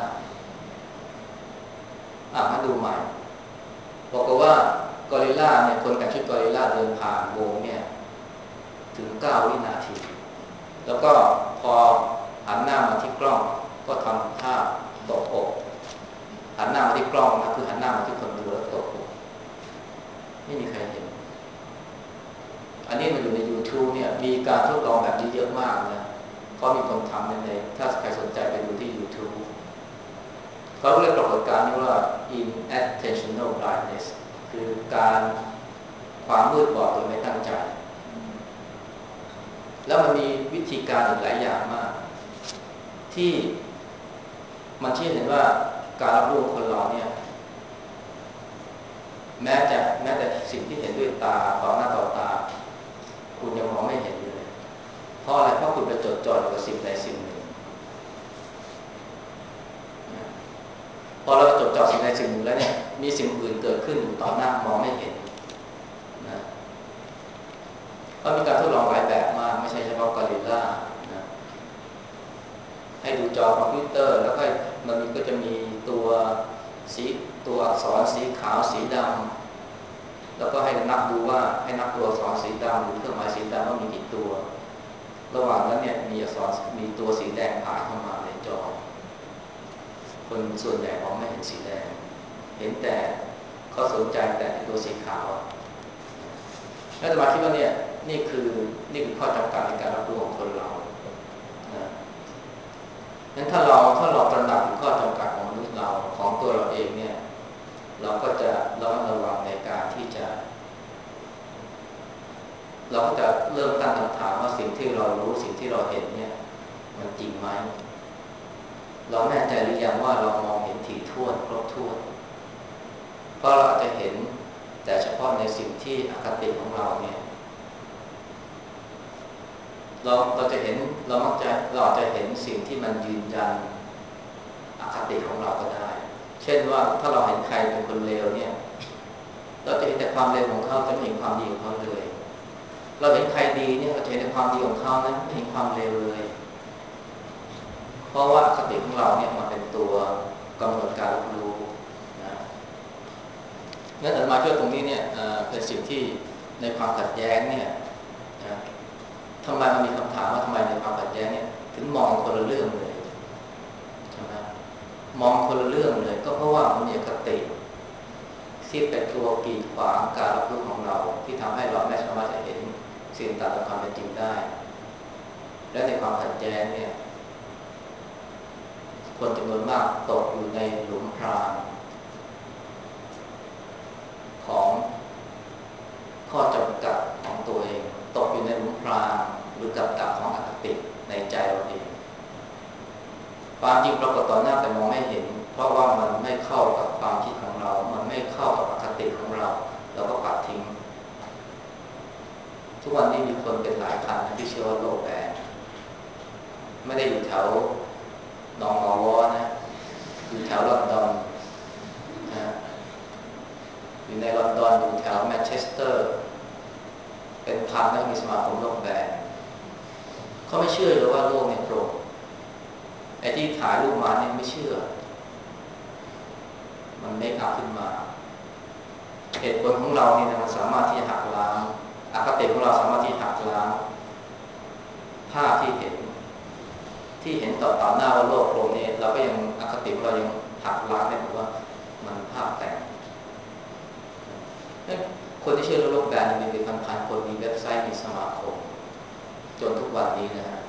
อ่ะมาดูใหม่บอกว่ากอริลลาเนี่ยคนแต่งชุดกอริลลาเดินผ่านวงเนี่ยถึงเก้าวินาทีแล้วก็พอหันหน้ามาที่กล้องก็ทำท่าตบอกหันหน้ามาที่กล้องนะคือหันหน้ามาที่คนดูแล้วตบอกไม่มีใครเห็นอันนี้มันอยู่ใน YouTube เนี่ยมีการทดลองแบบนี้เยอะมากนะเพราะมีคนทำในถ้าใครสนใจไปดูที่ YouTube เขาเรียกปรากฏการณ์นี้ว่า inattentional blindness คือการความมืดบอดโดยไม่ตั้งใจแล้วมันมีวิธีการอีกหลายอย่างมากที่มันชี้เห็นว่าการรับรู้ของคนเราเนี่ยแม้จะแม้แต่สิ่งที่เห็นด้วยตาต่อหน้าต่อตาคุณยังมองไม่เห็นเลยเพราะอะไรเพราะคุณไปจดจ่ออยู่กับสิ่งใดสิ่งหนึ่งพอเราจดจ่อสิ่งใดสิ่งหนึ่งแล้วเนี่ยมีสิ่งอื่นเกิดขึ้นอยู่ต่อหน้ามองไม่เห็นนะก็มีการทดลองหลายแบบมากไม่ใช่เฉพาะกอริลลานะให้ดูจอคอมพิวเตอร์แล้วก็มันก็จะมีตัวสีตัวอักษรสีขาวสีดำแล้วก็ให้นับดูว่าให้นับตัวอักษรสีดำหรือเครื่องหมายสีดำว่ามีกี่ตัวระหว่างนั้นเนี่ยมีอักษรมีตัวสีแดงผ่านเข้ามาในจอคนส่วนใหญ่มองไม่เห็นสีแดงเห็นแต่เขาสนใจแต่ตัวสีขาวแล้วจะมาคิดว่าเนี่ยนี่คือนี่คือข้อจำกัดในการรับรู้ของคนเรานะงั้นถ้าเราถ้าเราตระหนักถึงข้อจำกัดของมนุษย์เราของตัวเราเองเนี่ยเราก็จะระมัดระวังในการที่จะเราก็จะเริ่มตั้งคำถามว่าสิ่งที่เรารู้สิ่งที่เราเห็นเนี่ยมันจริงไหมเราแน่ใจหรือยังว่าเรามองเห็นถี่ถ้วนครบถ้วนเพราะเราอาจจะเห็นแต่เฉพาะในสิ่งที่อคติของเราเนี่ยเราเราจะเห็นเรามักจะเราจะเห็นสิ่งที่มันยืนยันอคติของเราก็ได้เช่นว่าถ้าเราเห็นใครเป็นคนเลวเนี่ยเราจะเห็นแต่ความเลวของเขาจะไม่เห็นความดีของเขาเลยเราเห็นใครดีเนี่ยเราจะเห็นแต่ความดีของเขานะไม่เห็นความเลวเลยเพราะว่าอคติของเราเนี่ยมันเป็นตัวกำหนดการรับรู้นะงั้นอาตมาเชื่อตรงนี้เนี่ยเป็นสิ่งที่ในความขัดแย้งเนี่ยนะทำไมมันมีคำถามว่าทำไมในความขัดแย้งเนี่ยถึงมองคนละเรื่องเลยใช่ไหมมองคนละเรื่องเลยก็เพราะว่ามันมีอคติที่เป็นตัวกีดขวางการรับรู้ของเราที่ทำให้เราไม่สามารถจะเห็นสิ่งต่างๆความเป็นจริงได้และในความขัดแย้งเนี่ยคนจำนวนมากตกอยู่ในหลุมพรางของข้อจำกัดของตัวเองตกอยู่ในหลุมพรางหรือกับดักของอคติในใจเราเองความจริงปรากฏต่อหน้าแต่มองไม่เห็นเพราะว่ามันไม่เข้ากับความคิดของเรามันไม่เข้ากับอคติของเราเราก็ปัดทิ้งทุกวันนี้มีคนเป็นหลายพันที่เชื่อว่าโลกแบนไม่ได้อยู่แถวหนองหอวอนะอยู่แถวลอนดอนนะอยู่ในลอนดอนอยู่แถวแมนเชสเตอร์เป็นพันแล้วมีสมาคมโลกแบนเขาไม่เชื่อเลยว่าโลกเนี่ยโปร่งไอ้ที่ถ่ายรูปมาเนี่ยไม่เชื่อมันเมคอัพขึ้นมาเหตุผลของเราเนี่ยมันสามารถที่จะหักล้างอคติของเราสามารถที่หักล้างภาพที่เห็นทที่เห็นต่อต่อหน้าว่าโลกโกลมนี้เราก็ยังอคติเรายังหักล้างได้บอกว่ามันภาพแต่งคนที่เชื่อเรื่องโลกแบนมีเป็นพันๆคนมีเว็บไซต์มีสมาคมจนทุกวันนี้นะฮะ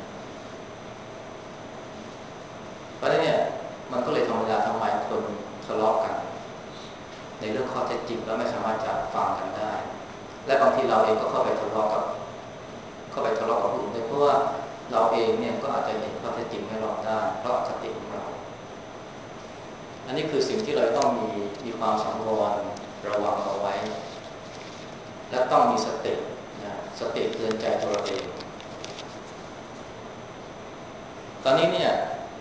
เพราะฉะนั้นเนี่ยมันก็เลยธรรมดาทำไมคนทะเลาะกันในเรื่องข้อเท็จจริงแล้วไม่สามารถจะฟังกันได้และบางทีเราเองก็เข้าไปทะเลาะกับเข้าไปทะเลาะกับผู้อื่นด้วยเพราะว่าเราเองเนี่ยก็อาจจะเห็นข้อเท็จจริงไม่รอบด้านเพราะอคติของเราอันนี้คือสิ่งที่เราต้องมีมีความสังวรระวังเอาไว้และต้องมีสตินะสติเตือนใจตัวเราเองตอนนี้เนี่ย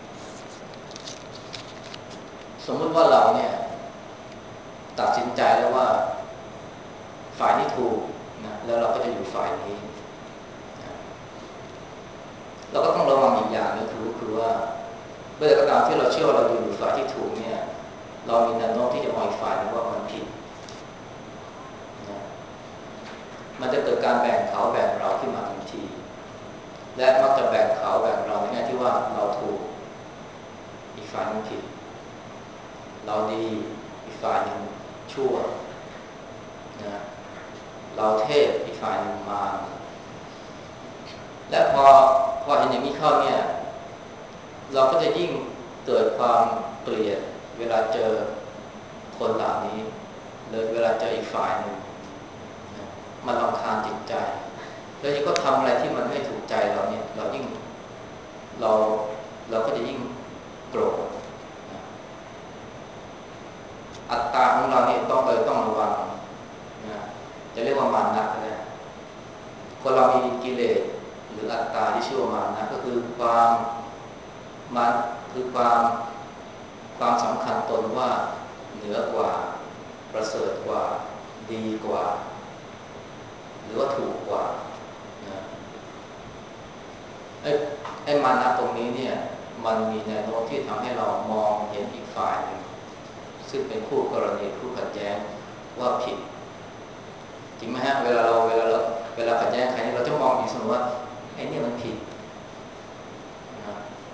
สมมติว่าเราเนี่ยตัดสินใจแล้วว่าฝ่ายนี้ถูกนะแล้วเราก็จะอยู่ฝ่ายนี้นะเราก็ต้องระวังอีกอย่างนึงคือคือว่าเมื่อก็ตามที่เราเชื่อว่าเราอยู่ฝ่ายที่ถูกเนี่ยเรามีแนวโน้มที่จะมองอีกฝ่ายนึงว่ามันผิดนะมันจะเกิดการแบ่งเขาแบ่งเราขึ้นมาทันทีและมักจะแบ่งเขาแบ่งเราในแง่ที่ว่าเราถูกอีกฝ่ายนึงผิดเราดีอีกฝ่ายนึงชั่วนะเราเทพอีกฝ่ายนึงมารและพอพอเห็นอย่างนี้เข้าเนี่ยเราก็จะยิ่งเกิดความเกลียดเวลาเจอคนเหล่านี้เลยเวลาเจออีกฝ่ายนึงนะมันรำคาญจิตใจแล้วยิ่งก็ทำอะไรที่มันไม่ถูกใจเราเนี่ยเรายิ่งเราเราก็จะยิ่งโกรธนะอัตตาของเราเนี่ยต้องเลยต้องระวังนะจะเรียกว่ามานะก็ได้คนเรามีกิเลสหรืออัตตาที่ชื่อว่ามานะก็คือความมันคือความความสำคัญตนว่าเหนือกว่าประเสริฐกว่าดีกว่าหรือว่าถูกกว่านะไอ้ไอ้มานะตรงนี้เนี่ยมันมีแนวโน้มที่ทำให้เรามองเห็นอีกฝ่ายหนึ่งซึ่งเป็นคู่กรณีคู่ขัดแย้งว่าผิดจริงไหมฮะเวลาเราเวลาเราเวลาขัดแย้งใครเราจะมองอีกเสมอว่าไอ้นี่มันผิดนะ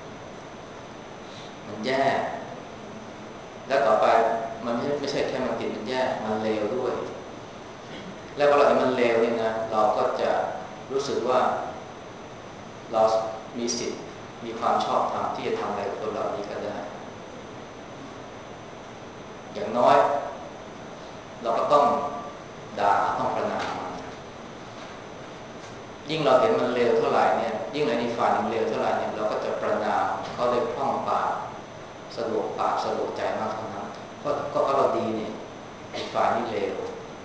มันแย่และต่อไปมันไม่ไม่ใช่แค่มันผิดมันแย่มันเลวด้วยแล้วพอเราเห็นมันเลวเนี่ยนะเราก็จะรู้สึกว่าเรามีสิทธิ์มีความชอบธรรมที่จะทำอะไรกับคนเหล่านี้ก็ได้อย่างน้อยเราก็ต้องด่าต้องประณามมันยิ่งเราเห็นมันเลวเท่าไหร่เนี่ยยิ่งในนิฝ่ายมันเลวเท่าไหร่เนี่ยเราก็จะประณามเขาเลยคล่องปากสะดวกปากสะดวกใจมากเท่านั้นเพราะก็เราดีเนี่ยอีกฝ่ายนี่เลว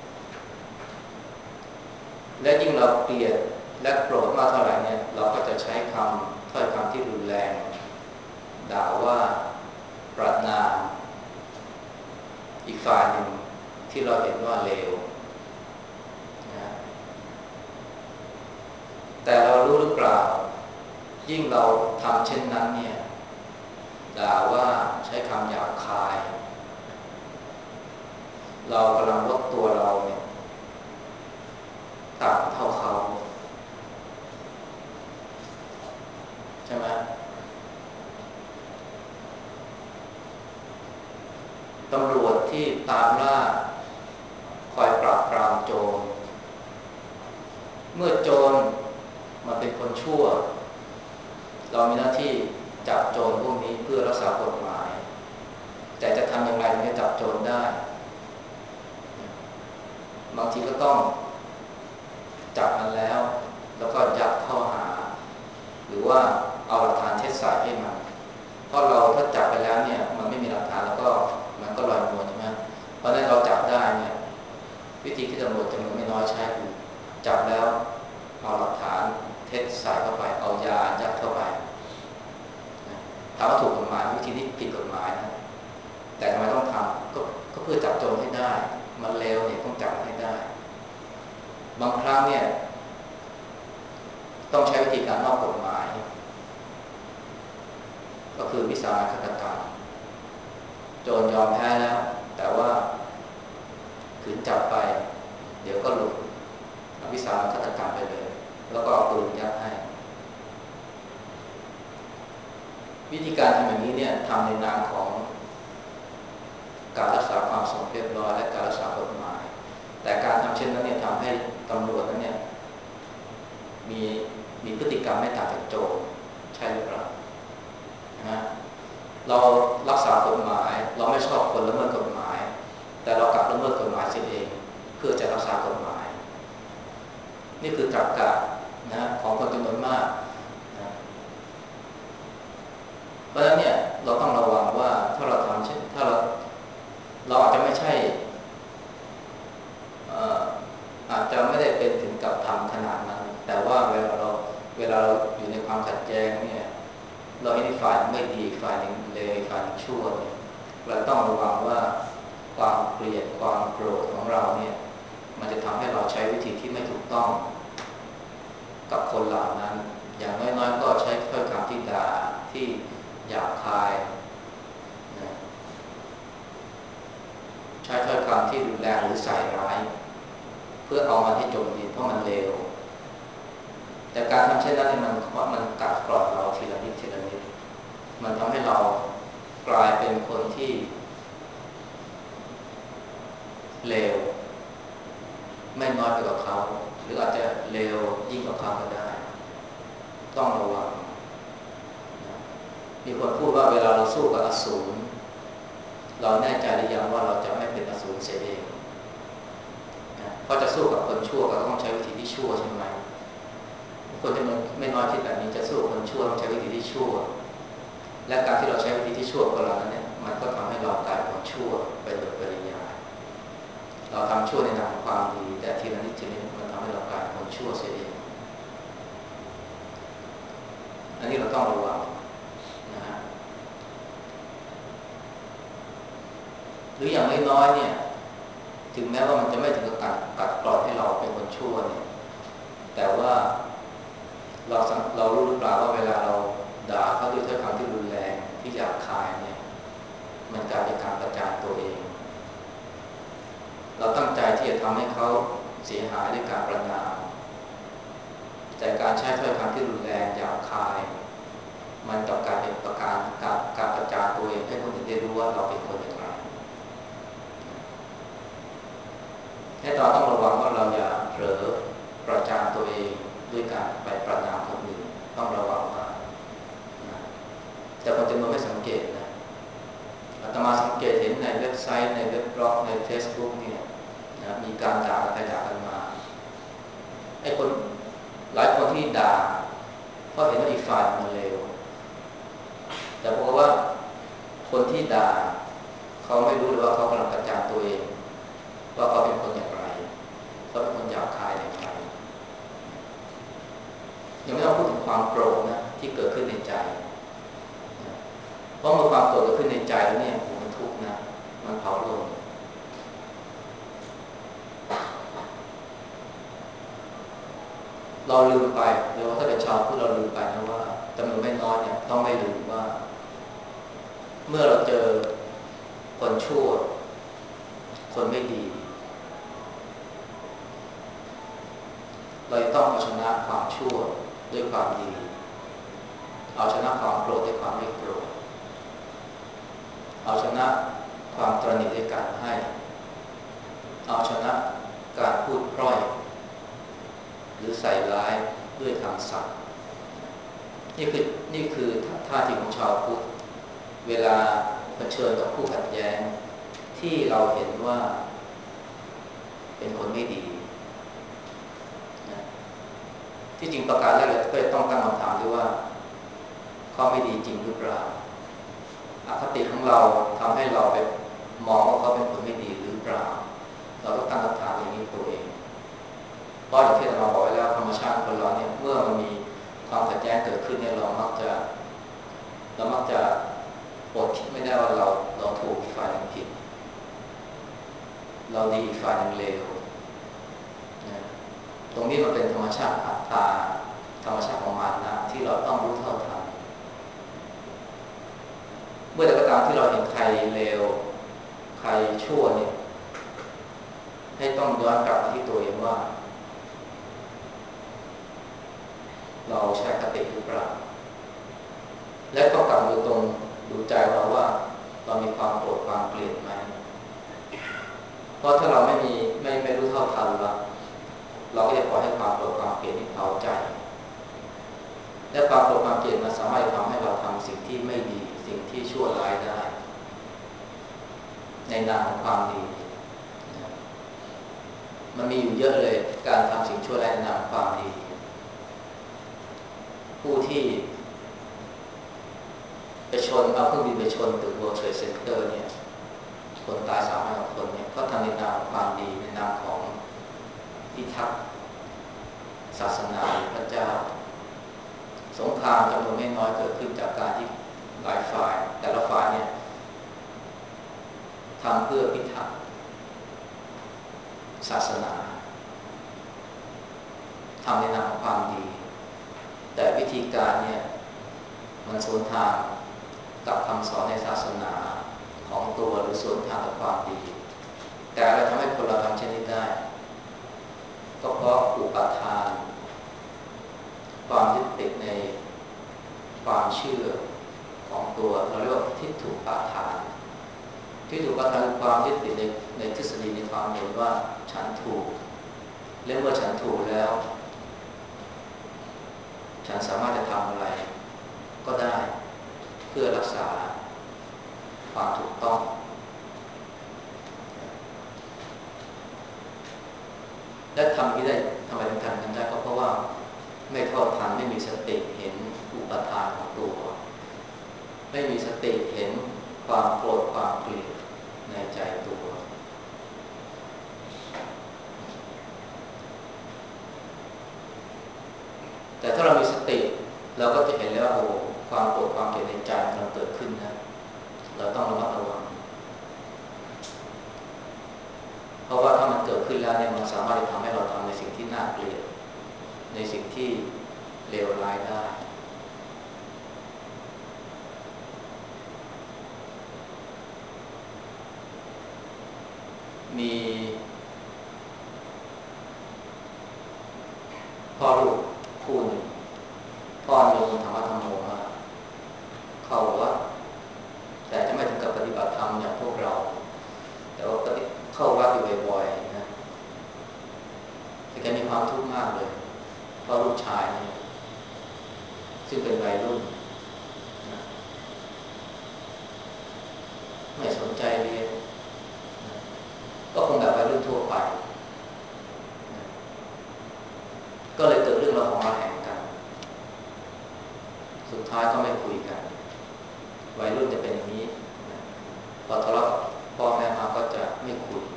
และยิ่งเราเกลียดและโกรธมากเท่าไหร่เนี่ยเราก็จะใช้คำถ้อยคำที่รุนแรงด่าว่าประณามอีกฝ่ายหนึ่งที่เราเห็นว่าเลวนะแต่เรารู้หรือเปล่ายิ่งเราทำเช่นนั้นเนี่ยด่าว่าใช้คำหยาบคายเรากำลังลดตัวเราเนี่ยต่ำเท่าเขาใช่ไหมตำรวจที่ตามล่าคอยปราบปรามโจรเมื่อโจรมันเป็นคนชั่วเรามีหน้าที่จับโจรพวกนี้เพื่อรักษากฎหมายแต่จะทำอย่างไรถึงจะจับโจรได้บางทีก็ต้องจับมันแล้วแล้วก็ยัดข้อหาหรือว่าเอาหลักฐานเท็จใส่ให้มันเพราะเราถ้าจับไปแล้วเนี่ยมันไม่มีหลักฐานแล้วก็มันก็ลอยนวลใช่ไหมเพราะฉะนั้นเราจับได้เนี่ยวิธีที่ตำรวจจำนวนไม่น้อยใช้คือจับแล้วเอาหลักฐานเท็จใส่เข้าไปเอายายัดเข้าไปถามว่าถูกกฎหมายวิธีนี้ผิดกฎหมายนะแต่ทำไมต้องทำก็ก็เพื่อจับโจรให้ได้มันเลวเนี่ยต้องจับให้ได้บางครั้งเนี่ยต้องใช้วิธีการนอกกฎหมายก็คือวิสามันฆาตกรรมโจรยอมแพ้แล้วแต่ว่าขืนจับไปเดี๋ยวก็หลุดวิสามันฆาตกรรมไปเลยแล้วก็เอาปืนยัดให้วิธีการทำอย่างนี้เนี่ยทำในนามของการรักษาความสงบเรียบร้อยและการรักษากฎหมายแต่การทำเช่นนั้นเนี่ยทำให้ตำรวจนั้นเนี่ยมีมีพฤติกรรมไม่ต่างจากโจรใช่หรือเปล่านะเรารักษากฎหมายเราไม่ชอบคนละเมิดกฎหมายแต่เรากลับละเมิดกฎหมายเสียเองเพื่อจะรักษากฎหมายนี่คือตรรกะนะของคนจำนวนมากนะเพราะฉะนั้นเนี่ยเราต้องระวังว่าถ้าเราทำเช่นถ้าเราเราอาจจะไม่ใช่อาจจะไม่ได้เป็นถึงกับทำขนาดนั้นแต่ว่าเวลาเราเวลาเราอยู่ในความขัดแย้งเนี่ยเราเห็นฝ่ายไม่ดีฝ่ายหนึ่งเลวฝ่ายหนึ่งชั่วเนี่ยเราต้องระวังว่าความเกลียดความโกรธของเราเนี่ยมันจะทำให้เราใช้วิธีที่ไม่ถูกต้องกับคนเหล่านั้นอย่างน้อยๆก็ใช้ถ้อยคำที่ด่าที่หยาบคายนะใช้ถ้อยคำที่รุนแรงหรือใส่ร้ายเพื่อเอามันให้จมดินเพราะมันเลวแต่การทำเช่นนั้นมันมันกัดกร่อนเราทีละนิดทีละนิดมันทำให้เรากลายเป็นคนที่เลวไม่น้อยไปกว่าเขาหรืออาจจะเลวยิ่งกว่าเขาก็ได้ต้องระวังมีคนพูดว่าเวลาเราสู้กับอสูรเราแน่ใจหรือยังว่าเราจะไม่เป็นอสูรเสียเองเพราะจะสู้กับคนชั่วก็ต้องใช้วิธีที่ชั่วใช่ไหมคนจำนวนไม่น้อยที่แบบนี้จะสู้คนชั่วต้องใช้วิธีที่ชั่วและการที่เราใช้วิธีที่ชั่วกับเรานั้นเนี่ยมันก็ทำให้เรากลายเป็นคนชั่วไปโดยปริยายเราทำชั่วในนามของความดีแต่ทีละนิดทีละนิดมันทำให้เรากลายเป็นคนชั่วเสียเองอันนี้เราต้องระวังนะฮะหรืออย่างน้อยๆเนี่ยถึงแม้ว่ามันจะไม่ถึงกับกัดกัดกร่อนให้เราเป็นคนชั่วเนี่ยแต่ว่าเราเรารู้หรือเปล่าว่าเวลาเราด่าเขาด้วยถ้อยคำที่รุนแรงที่หยาบคายเนี่ยมันกลายเป็นการประจานตัวเองเราตั้งใจที่จะทำให้เขาเสียหายด้วยการประณามแต่การใช้ถ้อยคำที่รุนแรงหยาบคายมันกลับกลายเป็นประการการการประจานตัวเองให้คนอื่นได้รู้ว่าเราเป็นคนอย่างไรให้เราต้องระวังว่าเราอย่าเผลอประจานตัวเองด้วยการไปประณามคนอื่นต้องระวังมากนะแต่คนจำนวนไม่สังเกตนะอาตมาสังเกตเห็นในเว็บไซต์ในเว็บบล็อกใน Facebook เนี่ยนะมีการด่ากันไปด่ากันมาไอ้คนหลายคนที่ด่าเพราะเห็นว่าอีกฝ่ายมันเลวแต่บอกว่าคนที่ด่าเขาไม่รู้เลยว่าเขากำลังประจานตัวเองว่าเขาเป็นคนอย่างไรเขาเป็นคนหยาบคายอย่างไรยังไม่ต้องพูดถึงความโกรธนะที่เกิดขึ้นในใจเพราะเมื่อความโกรธเกิดขึ้นในใจแล้วเนี่ยมันทุกข์นะมันเผาลนเราลืมไปหรือว่าถ้าเป็นชาวพุทธเราลืมไปนะว่าจำนวนไม่น้อยเนี่ยต้องไม่ลืมว่าเมื่อเราเจอคนชั่วคนไม่ดีเราต้องเอาชนะความชั่วด้วยความดีเอาชนะความโกรธด้วยความไม่โกรธเอาชนะความตระหนี่ด้วยการให้เอาชนะการพูดพร่อยหรือใส่ร้ายด้วยคำสั่งนี่คือนี่คือท่าทีของชาวพุทธเวลาเผชิญกับผู้ขัดแย้งที่เราเห็นว่าเป็นคนไม่ดีนะที่จริงประการแรกเลยก็ต้องตั้งคำถามด้วยว่าเขาไม่ดีจริงหรือเปล่าอคติของเราทำให้เราไปมองว่าเขาเป็นคนไม่ดีหรือเปล่าเราต้องตั้งคำถามอย่างนี้ตัวเองเพราะอย่างที่เราบอกไว้แล้วธรรมชาติคนเราเนี่ยเมื่อมันมีความขัดแย้งเกิดขึ้นเนี่ยเรามักจะเรามักจะอดคิดไม่ได้ว่าเราเราถูกอีกฝ่ายหนึ่งผิดเราดีอีกฝ่ายหนึ่งเลวนะตรงนี้มันเป็นธรรมชาติอัตตาธรรมชาติของมันนะที่เราต้องรู้เท่าทันเมื่อใดก็ตามที่เราเห็นใครเลวใครชั่วเนี่ยให้ต้องย้อนกลับมาที่ตัวเองว่าเราใช้คติหรือเปล่าและก็กลับมาดูตรงดูใจเราว่าเรามีความโกรธความเกลียดไหมเพราะถ้าเราไม่มีไม่ไม่รู้เท่าทันเราเราก็จะปล่อยให้ความโกรธความเกลียดนี่เผาใจและความโกรธความเกลียดมันสามารถทำให้เราทำสิ่งที่ไม่ดีสิ่งที่ชั่วร้ายได้ในนามของความดีมันมีอยู่เยอะเลยการทำสิ่งชั่วร้ายในนามของความดีผู้ที่ไปชนเอาเครื่องบินไปชนตึก World Trade Center เนี่ยคนตายสามร้อยกว่าคนเนี่ยเขาทำในนามของความดีในนามของพิทักษ์ศาสนาพระเจ้าสงครามจำนวนไม่น้อยเกิดขึ้นจากการที่หลายฝ่ายแต่ละฝ่ายเนี่ยทำเพื่อพิทักษ์ศาสนาทำในนามของความดีแต่วิธีการเนี่ยมันสวนทางกับคำสอนในศาสนาของตัวหรือสวนทางกับความดีแต่อะไรทำให้คนเราทำเช่นนี้ได้ก็เพราะอุปทานความยึดติดในความเชื่อของตัวเราเรียกว่าทิฏฐุปาทานทิฏฐุปาทานคือความยึดติดในในทฤษฎีในความเห็นว่าฉันถูกและเมื่อฉันถูกแล้วฉันสามารถจะทำอะไรก็ได้เพื่อรักษาความถูกต้องและทำที่ได้ทำไมถึงทำกันได้ก็เพราะว่าไม่เท่าทันไม่มีสติเห็นอุปทานของตัวไม่มีสติเห็นความโกรธความเกลียดในใจตัวแต่ถ้าเรามีสติเราก็จะเห็นแล้วว่าโอ้ความโกรธความเกลียดในใจมันเกิดขึ้นนะเราต้องระมัดระวังเพราะว่าถ้ามันเกิดขึ้นแล้วเนี่ยมันสามารถจะทำให้เราทำในสิ่งที่น่าเกลียดในสิ่งที่เลวร้ายได้มีพ่อลูกคู่หนึ่งพ่อมีคนธรรมะธรรมโมมากเข้าวัดแต่จะไม่ถึงกับปฏิบัติธรรมอย่างพวกเราแต่ว่าเข้าวัดอยู่บ่อยๆนะแต่แกมีความทุกข์มากเลยเพราะลูกชายเนี่ยซึ่งเป็นวัยรุ่นนะไม่สนใจเรียนนะก็คงแบบวัยรุ่นทั่วไปนะก็เลยเกิดเรื่องราวของมาแห่งกันสุดท้ายก็ไม่คุยกันวัยรุ่นจะเป็นอย่างนี้นะพอทะเลาะพ่อแม่มาก็จะไม่คุย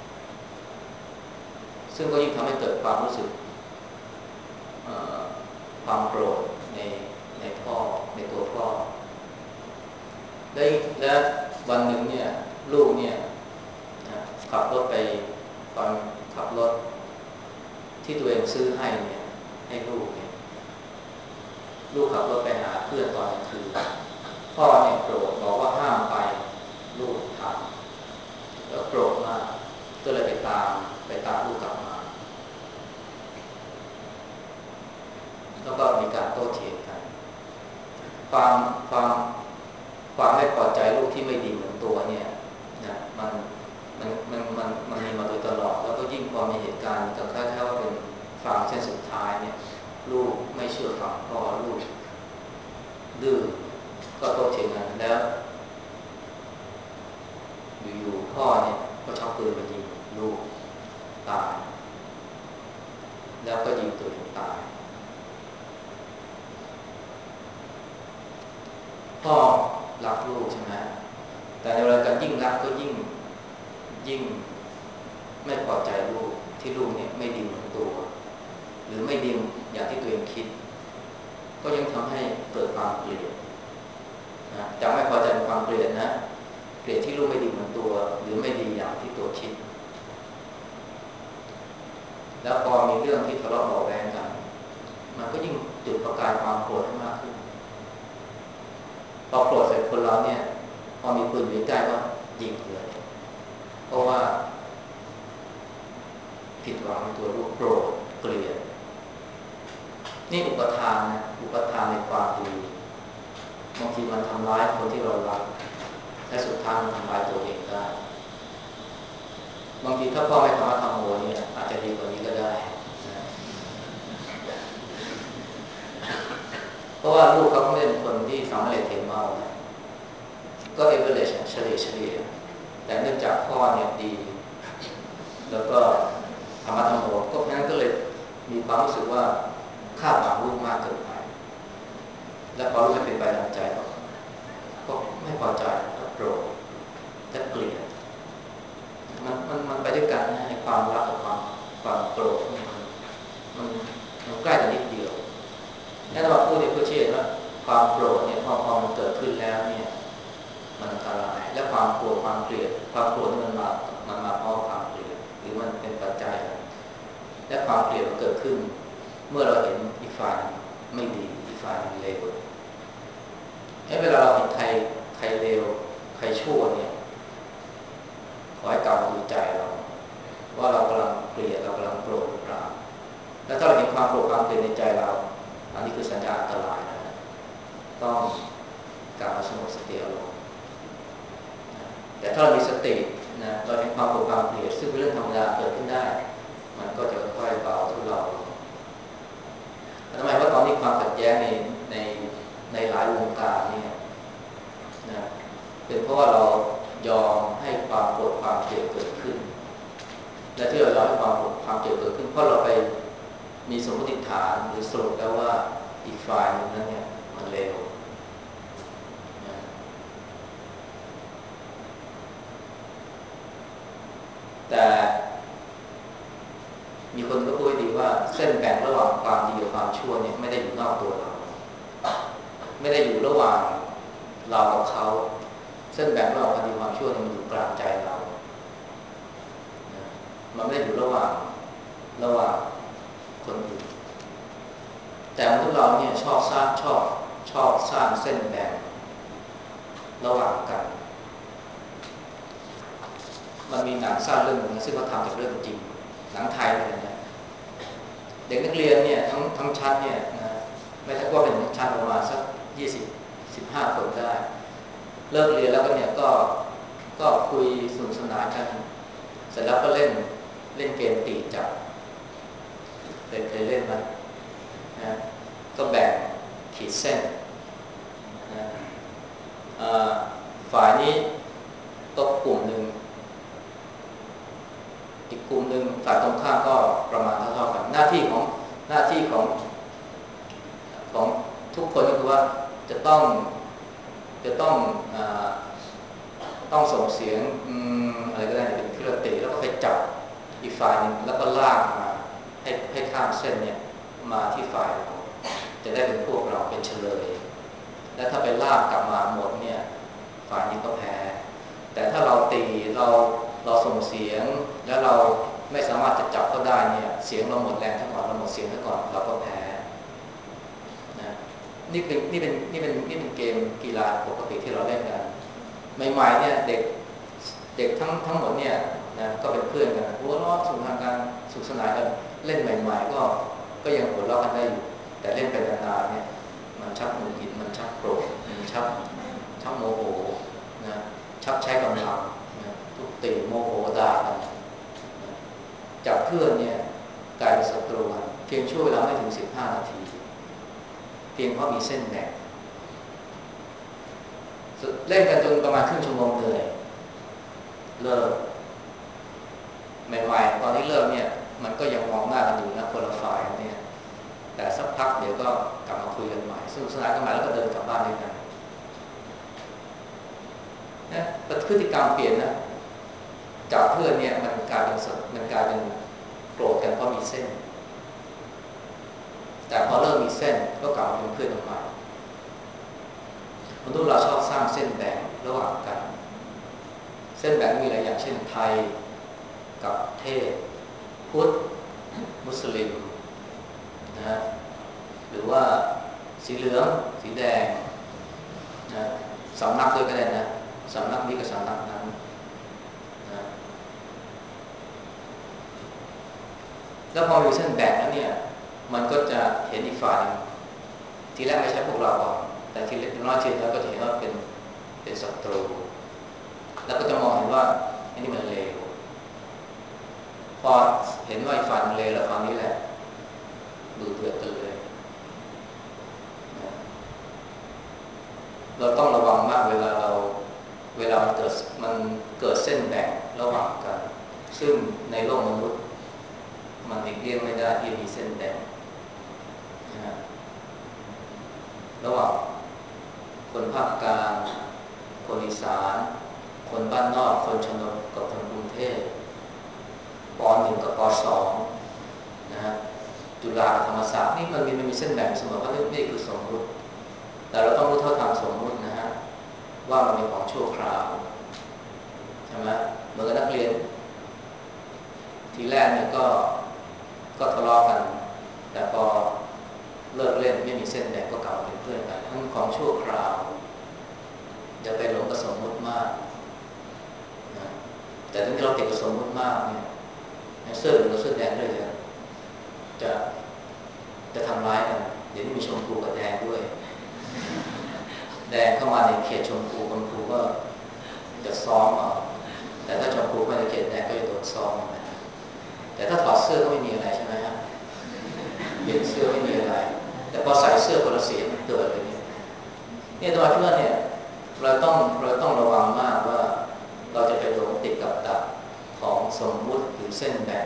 ซึ่งก็ยิ่งทำให้เกิดความรู้สึกความโกรธในในพ่อในตัวพ่อและและวันหนึ่งเนี่ยลูกเนี่ยนะขับรถไปตอนขับรถที่ตัวเองซื้อให้เนี่ยให้ลูกเนี่ยลูกขับรถไปหาเพื่อนตอนกลางคืนพ่อเนี่ยโกรธบอกว่าห้ามไปลูกถามแล้วโกรธมากก็เลยไปตามไปตามลูกกลับมาแล้วก็มีการโต้เถียงกันความความความไม่พอใจลูกที่ไม่ดีเหมือนตัวเนี่ยนะมันมันมันมันมันมีมาโดยตลอดแล้วก็ยิ่งพอมีเหตุการณ์กับค่าแค่ว่าเป็นฟังเส้นสุดท้ายเนี่ยลูกไม่เชื่อฟังพ่อลูกดื้อก็โต้เถียงกันแล้วอยู่ๆพ่อเนี่ยก็ชักปืนมายิงลูกตายแล้วก็ยิงตัวเองตายพ่อรักลูกใช่ไหมแต่ในเวลาการยิ่งรักก็ยิ่งยิ่งไม่พอใจลูกที่ลูกเนี่ยไม่ดีเหมือนตัวหรือไม่ดีอย่างที่ตัวเองคิดก็ยังทำให้เกิดความเกลียดนะจะไม่พอใจในความเกลียดนะเกลียดที่ลูกไม่ดีเหมือนตัวหรือไม่ดีอย่างที่ตัวคิดแล้วพอมีเรื่องที่ทะเลาะเบาะแว้งกันมันก็ยิ่งจุดประกายความโกรธให้มากขึ้นพอโกรธเสร็จคนเราเนี่ยพอมีปืนอยู่ใกล้ก็ยิงเลยเพราะว่าผิดหวังในตัวลูกโกรธเกลียดนี่อุปทานนะอุปทานในความดีบางทีมันทำร้ายคนที่เรารักและสุดท้ายมันทำร้ายตัวเองได้บางทีถ้าพ่อไม่ธรรมะธรรมโมเนี่ยอาจจะดีกว่านี้ก็ได้นะเพราะว่าลูกเขาไม่เป็นคนที่สำเร็จเห็นเมาก็เอเวอเรสเฉลี่ยเฉลี่ยแต่เนื่องจากพ่อเนี่ยดีแล้วก็ธรรมะธรรมโมก็เพราะนั้นก็เลยมีความรู้สึกว่าคาดหวังลูกมากเกินไปและพอลูกไม่เป็นไปตามใจก็ไม่พอใจก็โกรธจะเกลียดมันมันมันไปด้วยกันนะในความรักกับความความโกรธมันมันมันใกล้กันนิดเดียวนั่นว่าพูดในเพื่อเชื่อว่าความโกรธเนี่ยพอพอมันเกิดขึ้นแล้วเนี่ยมันอันตรายและความโกรธความเกลียดความโกรธนี่มันมามันมาเพราะความเกลียดหรือมันเป็นปัจจัยและความเกลียดมันเกิดขึ้นเมื่อเราเห็นอีกฝ่ายไม่ดีอีกฝ่ายเลวให้เวลาเราเห็นใครใครเลวใครชั่วเนี่ยขอให้กลับมาดูใจเราว่าเรากำลังเกลียดเรากำลังโกรธหรือเปล่าแล้วถ้าเราเห็นความโกรธความเกลียดในใจเราอันนี้คือสัญญาณอันตรายนะต้องกลับมาสงบสติอารมณ์แต่ถ้าเรามีสตินะเราเห็นความโกรธความเกลียดซึ่งเป็นเรื่องธรรมดาเกิดขึ้นได้มันก็จะค่อยเบาทุเลาทำไมว่าตอนนี้ความขัดแย้งในในในหลายวงการเนี่ยนะเป็นเพราะว่าเรายอมให้ความโกรธความเกลียดเกิดขึ้นและที่เรายอมให้ความโกรธความเกลียดเกิดขึ้นเพราะเราไปมีสมมติฐานหรือสรุปแล้วว่าอีกฝ่ายนึงนั้นเนี่ยมันเลวนะแต่มีคนก็พูดดีว่าเส้นแบ่งระหว่างความดีกับความชั่วเนี่ยไม่ได้อยู่นอกตัวเราไม่ได้อยู่ระหว่างเรากับเขาเส้นแบ่งระหว่างความดีความชั่วเนี่ยมันอยู่กลางใจเรามันไม่ได้อยู่ระหว่างระหว่างคนอื่นแต่มนุษย์เราเนี่ยชอบสร้างชอบชอบสร้างเส้นแบ่งระหว่างกันมันมีหนังสั้นเรื่องนึงซึ่งเขาทำจากเรื่องจริงหนังไทยเลยนะเด็กนักเรียนเนี่ยทั้งทั้งชั้นเนี่ยนะไม่ใช่ว่าเป็นชั้นประมาณสักยี่สิบสิบห้าคนได้เลิกเรียนแล้วก็เนี่ยก็ก็คุยสนุกสนานกันเสร็จแล้วก็เล่นเล่นเกมตีจับเคยเคยเล่นไหมนะก็แบ่งขีดเส้นนะฝ่ายนี้ตกกลุ่มหนึ่งอีกกลุ่มหนึ่งฝ่ายตรงข้ามก็ประมาณเท่าๆกันหน้าที่ของหน้าที่ของของทุกคนก็คือว่าจะต้องจะต้องอ่าต้องส่งเสียงอืมอะไรก็ได้เป็นพิรติแล้วก็ไปจับอีกฝ่ายนึงแล้วก็ลากมาให้ให้ข้ามเส้นเนี่ยมาที่ฝ่ายเราจะได้เป็นพวกเราเป็นเฉลยและถ้าไปลากกลับมาหมดเนี่ยฝ่ายนี้ก็แพ้แต่ถ้าเราตีเราเราส่งเสียงแล้วเราไม่สามารถจะจับก็ได้เนี่ยเสียงเราหมดแรงทั้งหมดเราหมดเสียงทั้งก่อนเราก็แพ้นะนี่เป็นนี่เป็นนี่เป็นนี่เป็นเกมกีฬาปกติที่เราเล่นกันใหม่ๆเนี่ยเด็กเด็กทั้งทั้งหมดเนี่ยนะก็เป็นเพื่อนกันหัวเราะสนุกทางการสุขสนานกันเล่นใหม่ๆก็ก็ยังหัวเราะกันได้อยู่แต่เล่นไปนานๆเนี่ยมันชักหงุดหงิดมันชักโกรธมันชักชักโมโหนะชักใช้กำลังนะทุบตีโมโหด่ากันจากเพื่อนเนี่ยกลายเป็นศัตรูกันเพียงช่วงเวลาไม่ถึงสิบห้านาทีเพียงเพราะมีเส้นแบ่งเล่นกันจนประมาณครึ่งชั่วโมงเหนื่อยเลิกใหม่ๆตอนที่เลิกเนี่ยมันก็ยังมองหน้ากันอยู่นะคนละฝ่ายเนี่ยแต่สักพักเดี๋ยวก็กลับมาคุยกันใหม่สนุกสนานกันใหม่แล้วก็เดินกลับบ้านด้วยกันนะพฤติกรรมเปลี่ยนนะจากเพื่อนเนี่ยมันกลายเป็นมันกลายเป็นโกรธกันเพราะมีเส้นแต่พอเริ่มมีเส้นก็กลับมาเป็นเพื่อนกันใหม่มนุษย์เราชอบสร้างเส้นแบ่งระหว่างกันเส้นแบ่งมีหลายอย่างเช่นไทยกับเทศพุทธมุสลิมนะหรือว่าสีเหลืองสีแดงนะสำนักด้วยก็ได้นะสำนักนี้กับสำนักนั้นนะแล้วพอมีเส้นแบ่งแล้วเนี่ยมันก็จะเห็นอีกฝ่ายทีแรกไม่ใช่พวกเราแต่แต่ทีเล็กน้อยทีแล้วก็จะเห็นว่าเป็นเป็นศัตรูแล้วก็จะมองเห็นว่าอันนี้มันเลวพอเห็นว่าอีกฝ่ายเลวแล้วฝั่งนี้แหละดูเดือดกันเลยเราต้องระวังมากเวลาเราเวลามันเกิดมันเกิดเส้นแบ่งระหว่างกันซึ่งในโลกมนุษย์มันหลีกเลี่ยงไม่ได้ที่มีเส้นแบ่งนะระหว่างคนภาคกลางคนอีสานคนบ้านนอกคนชนบทกับคนกรุงเทพป หนึ่ง กับป สอง นะจุฬาธรรมศาสตร์นี่มันมีมันมีเส้นแบ่งเสมอเพราะนี่คือสมมุติแต่เราต้องรู้เท่าทันสมมุตินะฮะว่ามันเป็นของชั่วคราวใช่ไหมเหมือนกับนักเรียนทีแรกเนี่ยก็ก็ทะเลาะกันแต่พอเลิกเล่นไม่มีเส้นแบ่งก็กลับมาเป็นเพื่อนกันนั่นของชั่วคราวอย่าไปหลงกับสมมุติมากนะแต่ถ้าเราติดกับสมมุติมากเนี่ยเสื้อเหลืองกับเสื้อแดงเลยจะจะจะทำร้ายกันเดี๋ยวนี้มีชมพูกับแดงด้วยแดงเข้ามาในเขตชมพูชมพูก็จะซ้อมเอาแต่ถ้าชมพูไม่ในเขตแดงก็จะโดนซ้อมนะแต่ถ้าถอดเสื้อก็ไม่มีอะไรใช่ไหมฮะเปลี่ยนเสื้อไม่มีอะไรแต่พอใส่เสื้อคนละสีมันเกิดเลยเนี่ยเนี่ยตัวเพื่อนเนี่ยเราต้องเราต้องระวังมากว่าเราจะไปหลงติดกับดักของสมมุติหรือเส้นแบ่ง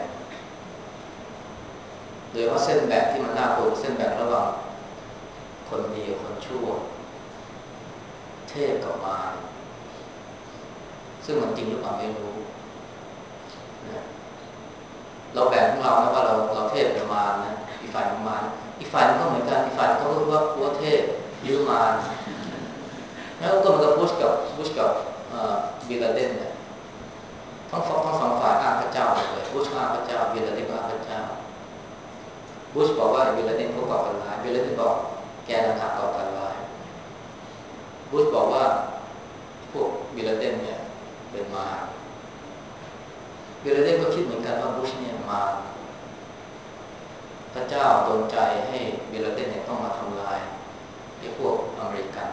โดยว่าเส้นแบ่งที่มันน่ากลัวเส้นแบ่งระหว่างคนดีกับคนชั่วเทพกับมารซึ่งมันจริงหรือเปล่าไม่รู้นะเราแบ่งของเรานะว่าเราเราเทพกับมารนะอีกฝ่ายกับมารอีกฝ่ายก็เหมือนกันอีกฝ่ายก็รู้ว่าว่าเทพยืมมารแล้วก็มันก็พุชกับพุชกับบิลาเดนเนี่ยทั้งสองทั้งสองฝ่ายอ้างพระเจ้าเลยพุชอ้างพระเจ้าบิลาเดนก็อ้างพระเจ้าบุชบอกว่าบิลาเดนเขาก่อการร้ายบิลาเดนบอกแกนันทาก่อการร้ายบุชบอกว่าพวกบิลาเดนเนี่ยเป็นมารบิลาเดนก็คิดเหมือนกันว่าบุชเนี่ยมารพระเจ้าดลใจให้บิลาเดนเนี่ยต้องมาทำลายไอ้พวกอเมริกัน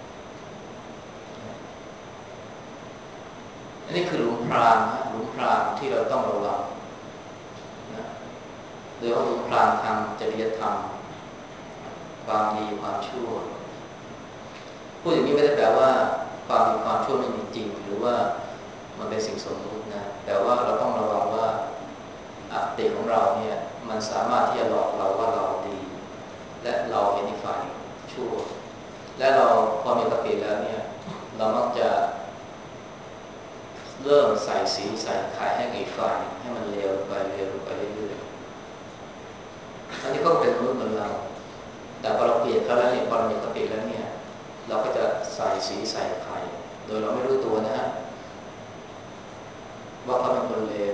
อันนี้คือหลุมพรางนะหลุมพรางที่เราต้องระวังนะโดยว่าหลุมพรางทางจริยธรรมความดีความชั่วพูดอย่างนี้ไม่ได้แปลว่าความดีความชั่วไม่มีจริงหรือว่ามันเป็นสิ่งสมมุตินะแต่ว่าเราต้องระวังว่าอคติของเราเนี่ยมันสามารถที่จะหลอกเราว่าเราดีและเราเป็นอีกฝ่ายชั่วและเราพอมีอคติแล้วเนี่ยเรามักจะเริ่มใส่สีใส่ไข่ให้อีกฝ่ายให้มันเลวไปเลวไปเรื่อยๆอันนี้ก็เป็นมนุษย์เหมือนเราแต่พอเราเปลี่ยนเขาแล้วเนี่ยพอเรามีอคติแล้วเนี่ยเราก็จะใส่สีใส่ไข่โดยเราไม่รู้ตัวนะฮะว่าเขาเป็นคนเลว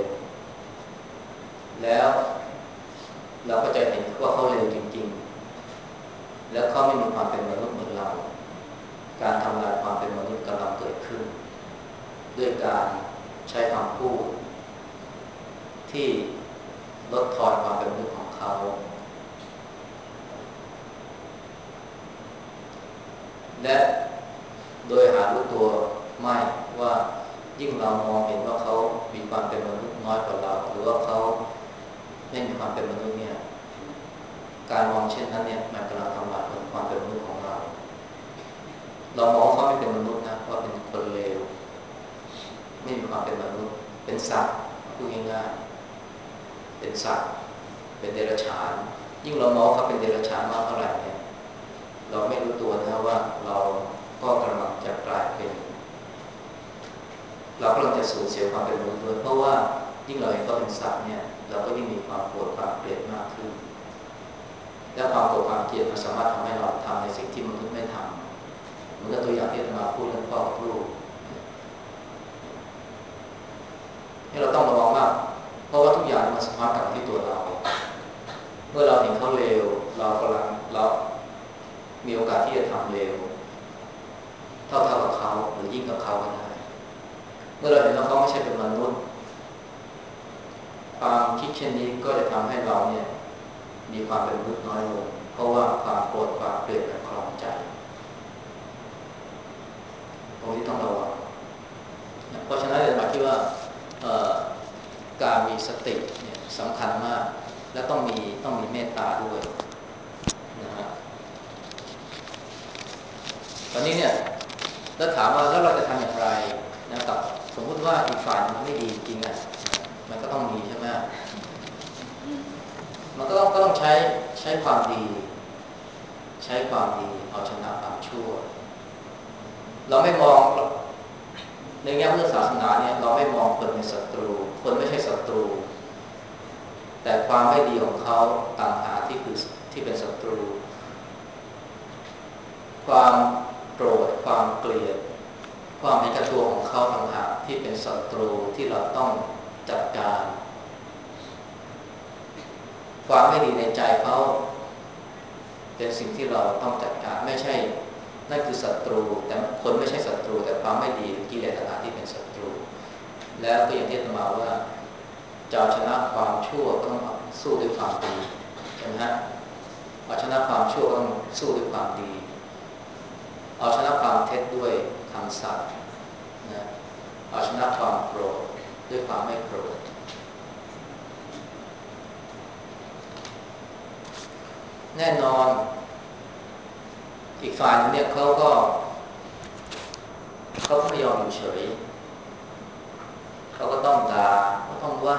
แล้วเราก็จะเห็นว่าเขาเลวจริงๆแล้วเขาไม่มีความเป็นมนุษย์เหมือนเราการทำลายความเป็นมนุษย์กำลังเกิดขึ้นด้วยการใช้คำพูดที่ลดทอนความเป็นมนุษย์ของเขาและโดยหารู้ตัวไม่ว่ายิ่งเรามองเห็นว่าเขามีความเป็นมนุษย์น้อยกว่าเราหรือว่าเขาไม่มีความเป็นมนุษย์เนี่ยการมองเช่นนั้นเนี่ยมันกำลังทำลายความเป็นมนุษย์ของเราเรามองเขาไม่เป็นมนุษย์นะว่าเป็นคนเลวไม่มีความเป็นมนุษย์เป็นสัตว์พูดง่ายๆเป็นสัตว์เป็นเดรัจฉานยิ่งเรามองเขาเป็นเดรัจฉานมากเท่าไหร่เนี่ยเราไม่รู้ตัวนะว่าเราก็กำลังจะกลายเป็นเรากำลังจะสูญเสียความเป็นมนุษย์ด้วยเพราะว่ายิ่งเราเห็นเขาเป็นสัตว์เนี่ยเราก็ยิ่งมีความโกรธความเกลียดมากขึ้นและความโกรธความเกลียดมันสามารถทำให้เราทำในสิ่งที่มนุษย์ไม่ทำเหมือนกับตัวอย่างที่อาตมาพูดเรื่องพ่อกับลูกให้เราต้องระวังมากเพราะว่าทุกอย่างมันสะท้อนกลับที่ตัวเราเมื่อเราเห็นเขาเลวเรากำลังเรามีโอกาสที่จะทำเลวเท่าเท่ากับเขาหรือยิ่งกับเขาก็ได้เมื่อเราเห็นว่าเขาไม่ใช่เป็นมนุษย์ความคิดเช่นนี้ก็จะทำให้เราเนี่ยมีความเป็นมนุษย์น้อยลงเพราะว่าความโกรธความเกลียดมันครองใจรงที่ต้องระวังเพราะฉะนั้นเราคิดว่าการมีสติเนี่ยสำคัญมากและต้องมีต้องมีเมตตาด้วยนะฮะตอนนี้เนี่ยแล้วถามว่าแล้วเราจะทำอย่างไรนะกับสมมติว่าอีกฝ่ายมันไม่ดีจริงอ่ะมันก็ต้องมีใช่ไหมมันก็ต้องก็ต้องใช้ใช้ความดีใช้ความดีเอาชนะความชั่วเราไม่มองในแง่พุทธศาสนาเนี่ยเราไม่มองคนเป็นศัตรูคนไม่ใช่ศัตรูแต่ความไม่ดีของเขาต่างหากที่คือที่เป็นศัตรูความโกรธความเกลียดความเห็นแก่ตัวของเขาต่างหากที่เป็นศัตรูที่เราต้องจัดการความไม่ดีในใจเขาเป็นสิ่งที่เราต้องจัดการไม่ใช่นั่นคือศัตรูแต่คนไม่ใช่ศัตรูแต่ความไม่ดีกิเลสต่างหากที่เป็นศัตรูแล้วก็อย่างที่อาตมาว่าจะชนะความชั่วก็ต้องสู้ด้วยความดีใช่ไหมฮะเอาชนะความชั่วก็ต้องสู้ด้วยความดีเอาชนะความเท็จด้วยคำสัตย์นะเอาชนะความโกรธด้วยความไม่โกรธแน่นอนอีกฝ่ายนึงเนี่ยเขาก็เขาก็ไม่ยอมอยู่เฉยเขาก็ต้องด่าเขาต้องว่า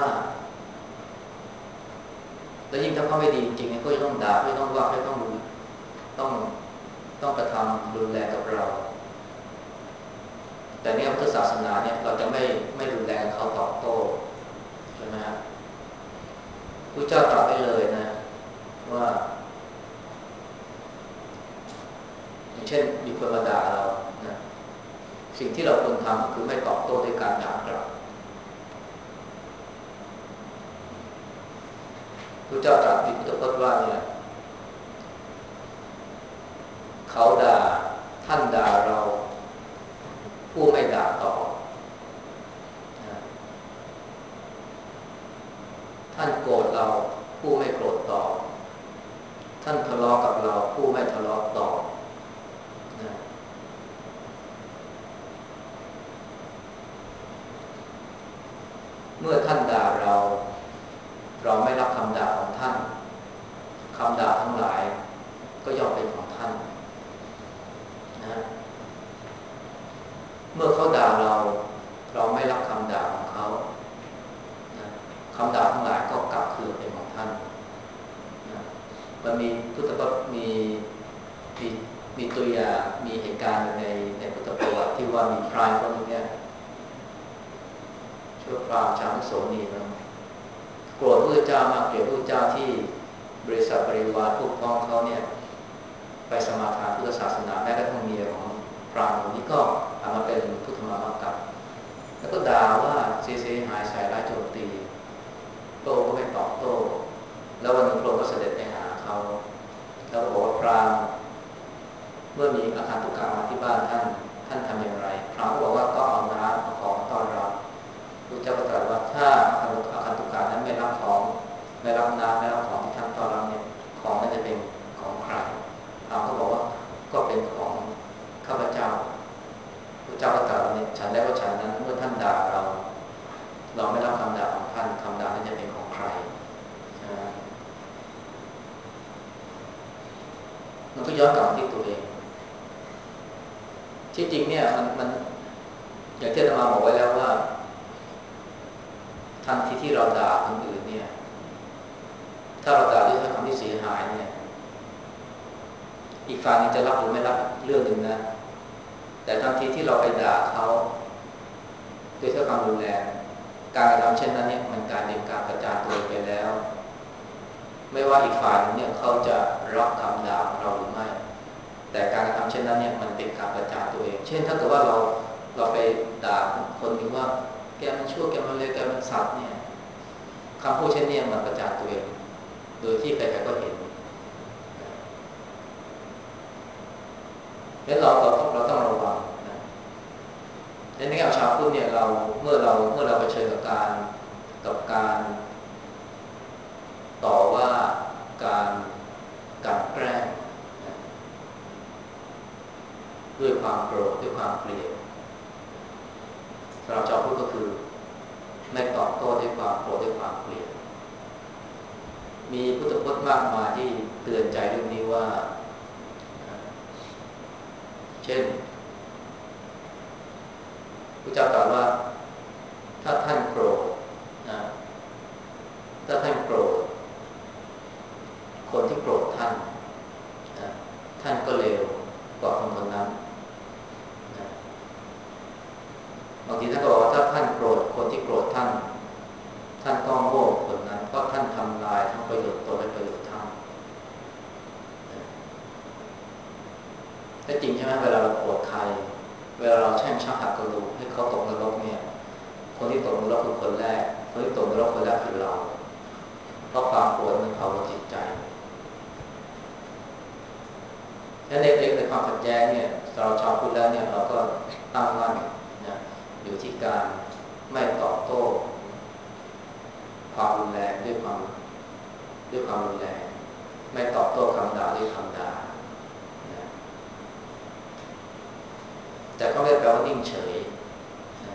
แล้วยิ่งถ้าเขาไม่ดีจริงๆก็จะต้องด่าก็ต้องว่าก็ต้องต้องต้องกระทำรุนแรงกับเราแต่เนี่ยพุทธศาสนาเนี่ยเราจะไม่ไม่รุนแรงเขาตอบโต้ใช่ไหมฮะพระเจ้าตรัสไว้เลยนะว่าอย่างเช่นมีคนมาด่าเรานะสิ่งที่เราควรทำคือไม่ตอบโต้ด้วยการด่ากลับพระเจ้าตรัสในพุทธพจน์ว่าเนี่ยเขาด่าท่านด่าเราผู้ไม่ด่าตอบท่านโกรธเราผู้ไม่โกรธตอบท่านทะเลาะกับเราผู้ไม่ทะเลาะตอบนะเมื่อท่านด่าเราเราไม่รับคำด่าของท่านคำด่าทั้งหลายก็ย่อมเป็นของท่านนะเมื่อเขาด่าเราเราไม่รับคำด่าของเขานะคำด่าทั้งหลายก็กลับคืนเป็นของท่านนะมันมีพุทธพจน์มีมีมีตัวอย่างมีเหตุการณ์ในในพุทธประวัติที่ว่ามีพรายคนนึงเนี่ยชื่อพราหมณ์ชาวมุโสนีนะโกรธพระเจ้ามากเกลียดพระเจ้าที่บริษัทบริวารพวกพ้องเขาเนี่ยไปสมาทานพุทธศาสนาแม้กระทั่งเมียของพราหมณ์คนนี้ก็เอามาเป็นพุทธมามกัปแล้วก็ด่าว่าเสียหายใส่ร้ายโจมตีพระองค์ก็ไม่ตอบโต้แล้ววันหนึ่งพระองค์ก็เสด็จไปหาเขาแล้วก็บอกว่าพราหมณ์เมื่อมีอาคารตุกะมาที่บ้านท่านท่านทำอย่างไรพราหมณ์ก็บอกว่าก็เอาน้ำเอาของต้อนรับพระเจ้าก็ตรัสว่าถ้าอาคารตุกะนั้นไม่รับของไม่รับน้ำไม่รับของที่ท่านต้อนรับเนี่ยของนั้นจะเป็นของใครพราหมณ์ก็บอกว่าก็เป็นของข้าพเจ้าพระเจ้าก็ตรัสว่าเนี่ยฉันได้ว่าฉันนั้นเมื่อท่านด่าเราเราไม่รับคำด่าของท่านคำด่านั้นจะเป็นของใครมันก็ย้อนกลับมาที่ตัวเองที่จริงเนี่ยมันมันอย่างที่อาตมาบอกไว้แล้วว่าทันทีที่เราด่าคนอื่นเนี่ยถ้าเราด่าด้วยคำที่เสียหายเนี่ยอีกฝ่ายนึงจะรับหรือไม่รับเรื่องหนึ่งนะแต่ทันทีที่เราไปด่าเขาด้วยถ้อยคำรุนแรงการกระทำเช่นนั้นเนี่ยมันกลายเป็นการประจานตัวเองไปแล้วไม่ว่าอีกฝ่ายนึงเนี่ยเขาจะรับคำด่าของเราหรือไม่แต่การกระทำเช่นนั้นเนี่ยมันเป็นการประจานตัวเองเช่นถ้าเกิดว่าเราเราไปด่าคนนึงว่าแกมันชั่วแกมันเลวแกมันสัตว์เนี่ยคำพูดเช่นนี้มันประจานตัวเองโดยที่ใครๆก็เห็นแล้วเราเราต้องเราต้องระวังนะในแง่ชาวพุทธเนี่ยเราเมื่อเราเมื่อเราเผชิญกับการกับการต่อว่าการกันแกล้งนะด้วยความโกรธด้วยความเกลียดำหรับชาวพุทธก็คือไม่ตอบโต้ด้วยความโกรธด้วยความเกลียดมีพุทธพจน์มากมายที่เตือนใจเรื่องนี้ว่าเช่นพระเจ้าตรัสว่าถ้าท่านโกรธนะถ้าท่านโกรธคนที่โกรธท่านนะท่านก็เลวกว่าคนคนนั้นนะบางทีท่านก็บอกว่าถ้าท่านโกรธคนที่โกรธท่านท่านก็โง่คนนั้นเพราะท่านทำลายทั้งประโยชน์ตนและประโยชน์ท่านแต่จริงใช่ไหมเวลาเราโกรธใครเวลาเราแช่งชักหักกระดูกให้เขาตกนรกเนี่ยคนที่ตกนรกคือคนแรกคนที่ตกนรกคนแรกคือเราเพราะความโกรธมันเผาจิตใจและในในความขัดแย้งเนี่ยเราชาวพุทธแล้วเนี่ยเราก็ตั้งมั่นนะอยู่ที่การไม่ตอบโต้ความรุนแรงด้วยความด้วยความรุนแรงไม่ตอบโต้คำด่าด้วยคำด่านะแต่ก็ไม่แปลว่านิ่งเฉยนะ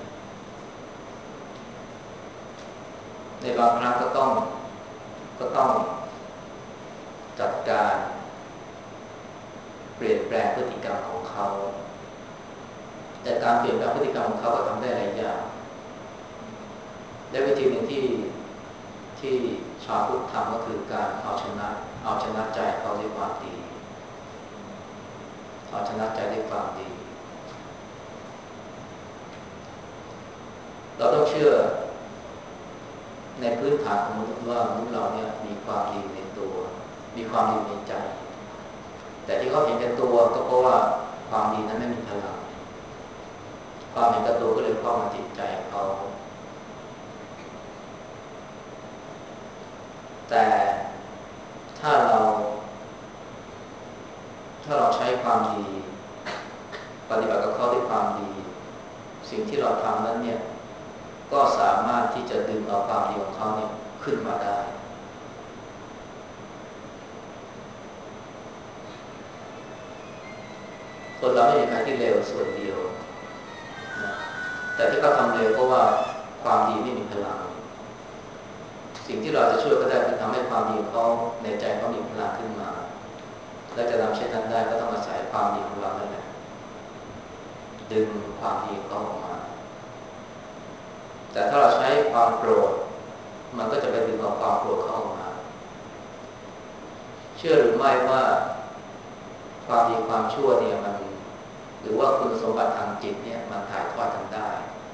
ในบางครั้งก็ต้องก็ต้องจัดการเปลี่ยนแปลงพฤติกรรมของเขาแต่การเปลี่ยนแปลงพฤติกรรมของเขาก็ทำได้หลายอย่างและวิธีหนึ่งที่ที่ชาวพุทธทำก็คือการเอาชนะเอาชนะใจเขาด้วยความดีเอาชนะใจด้วยความดีเราต้องเชื่อในพื้นฐานของมนุษย์ว่ามนุษย์เราเนี่ยมีความดีในตัวมีความดีในใจแต่ที่เขาเห็นแก่ตัวก็เพราะว่าความดีนั้นไม่มีพลังความเห็นแก่ตัวก็เลยครอบงำจิตใจเขาแต่ถ้าเราถ้าเราใช้ความดีปฏิบัติกับเขาด้วยความดีสิ่งที่เราทำนั้นเนี่ยก็สามารถที่จะดึงเอาความดีของเขาเนี่ยขึ้นมาได้คนเราไม่มีใครที่เลวส่วนเดียวนะแต่ที่เขาทำเลวเพราะว่าความดีไม่มีพลังสิ่งที่เราจะช่วยก็ได้คือทำให้ความดีของเขาในใจเขามีพลังขึ้นมาและจะทำเช่นนั้นได้ก็ต้องอาศัยความดีของเรานั่นแหละดึงความดีของเขาออกมาแต่ถ้าเราใช้ความโกรธมันก็จะไปดึงเอาความโกรธเข้ามาเชื่อหรือไม่ว่าความดีความชั่วเนี่ยมันหรือว่าคุณสมบัติทางจิตเนี่ยมันถ่ายทอดกันได้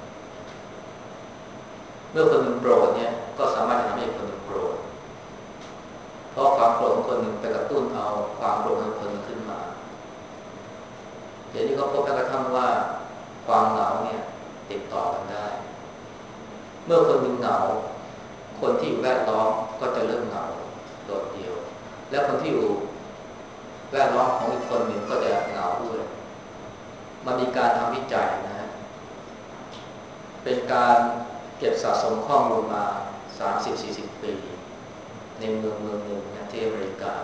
เมื่อคนหนึ่งโกรธเนี่ยก็สามารถจะทำให้คนหนึ่งโกรธเพราะความโกรธของคนหนึ่งไปกระตุ้นเอาความโกรธของคนหนึ่งขึ้นมาเดี๋ยวนี้ก็พบแม้กระทั่งว่าความเหงาเนี่ยติดต่อกันได้เมื่อคนหนึ่งเหงาคนที่อยู่แวดล้อมก็จะเริ่มเหงาโดดเดี่ยวและคนที่อยู่แวดล้อมของอีกคนหนึ่งก็จะเหงาด้วยมันมีการทำวิจัยนะฮะเป็นการเก็บสะสมข้อมูลมา สามสิบถึงสี่สิบ ปีในเมืองเมืองหนึ่งนะที่อเมริกา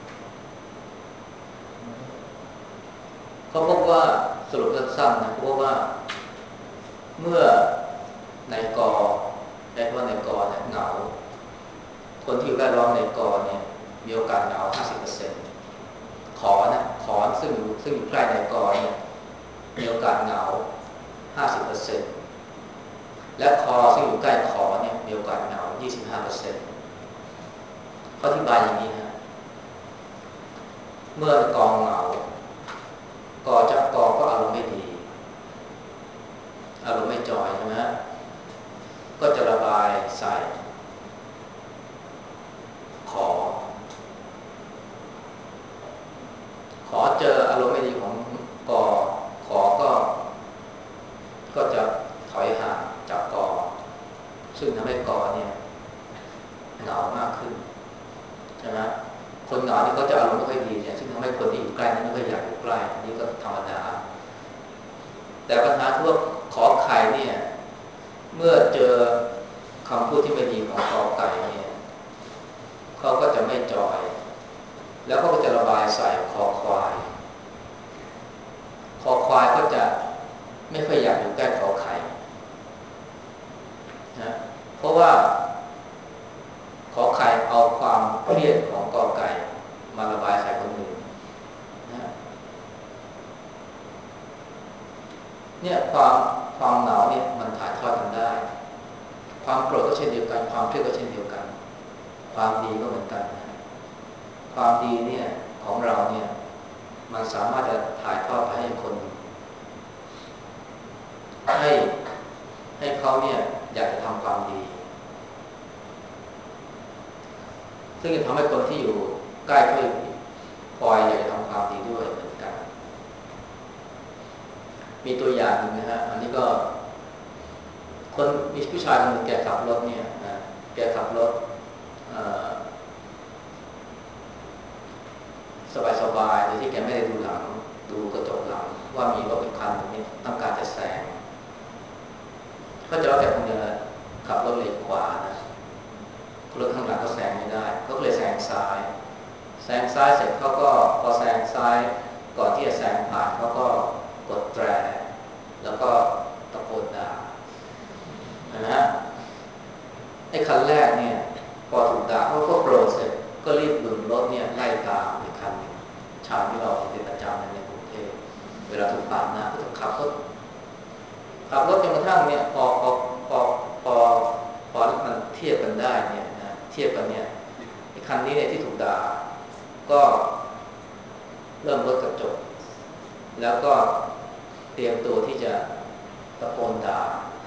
เขาพบว่าสรุปสั้นๆนะเขาพบว่าเมื่อนายกใช้คำว่านายกเนี่ยเหงาคนที่อยู่แวดล้อมนายกเนี่ยมีโอกาสเหงา ห้าสิบเปอร์เซ็นต์ ขอนะขอซึ่งอยู่ซึ่งอยู่ใกล้นายกเนี่ยมีโอกาสเหงา ห้าสิบเปอร์เซ็นต์ และคอซึ่งอยู่ใกล้ขอเนี่ยมีโอกาสเหงา ยี่สิบห้าเปอร์เซ็นต์ เขาอธิบายอย่างนี้ฮะเมื่อกองเหงากอจะกอก็อารมณ์ไม่ดีอารมณ์ไม่จอยใช่ไหมก็จะระบายใส่ขอขอเจออารมณ์ไม่ดีของกอขอก็ก็จะถอยห่างจากกอซึ่งทำให้กอเนี่ยเหงามากขึ้นใช่ไหมคนเหงาที่เขาจะอารมณ์ไม่ค่อยดีเนี่ยซึ่งทำให้คนที่อยู่ใกล้นั้นไม่ค่อยอยากอยู่ใกล้อันนี้ก็ธรรมดาแต่ปัญหาคือว่าขอไข่เนี่ยเมื่อเจอคำพูดที่ไม่ดีของกอไก่เนี่ยเขาก็จะไม่จอยแล้วเขาก็จะระบายใส่คอควายคอควายก็จะไม่ค่อยอยากอยู่ใกล้ขอไข่เพราะว่าขอไข่เอาความเครียดของกอไก่มาระบายใส่คนอื่นนะเนี่ยความความหนาวเนี่ยมันถ่ายทอดกันได้ความโกรธก็เช่นเดียวกันความเครียดก็เช่นเดียวกันความดีก็เหมือนกันนะความดีเนี่ยของเราเนี่ยมันสามารถจะถ่ายทอดไปให้คนให้ให้เขาเนี่ยอยากจะทำความดีซึ่งจะทำให้คนที่อยู่ใกล้เขาคอยอยากจะทำความดีด้วยเหมือนกันมีตัวอย่างหนึ่งนะฮะอันนี้ก็คนมีผู้ชายคนหนึ่งแกขับรถเนี่ยนะแกขับรถสบายๆโดยที่แกไม่ได้ดูหลังดูกระจกหลังว่ามีรถอีกคันนึงต้องการจะแซงก็จะว่าแกคงจะขับรถเลนขวานะรถข้างหลังก็แซงไม่ได้เขาก็เลยแซงซ้ายแซงซ้ายเสร็จเขาก็พอแซงซ้ายก่อนที่จะแซงผ่านเขาก็กดแตรแล้วก็ตะโกนด่านะฮะไอ้คันแรกเนี่ยพอถูกด่าเขาก็โกรธเสร็จก็รีบหยุดรถเนี่ยไล่ตามอีกคันหนึ่งชาวที่เราเป็นประจำในกรุงเทพเวลาถูกปาดหน้าก็ต้องขับรถขับรถจนกระทั่งเนี่ยพอพอพอพอพอมันเทียบกันได้เนี่ยนะเทียบกันเนี่ยไอ้คันนี้เนี่ยที่ถูกด่าก็เริ่มลดกระจกแล้วก็เตรียมตัวที่จะตะโกนด่า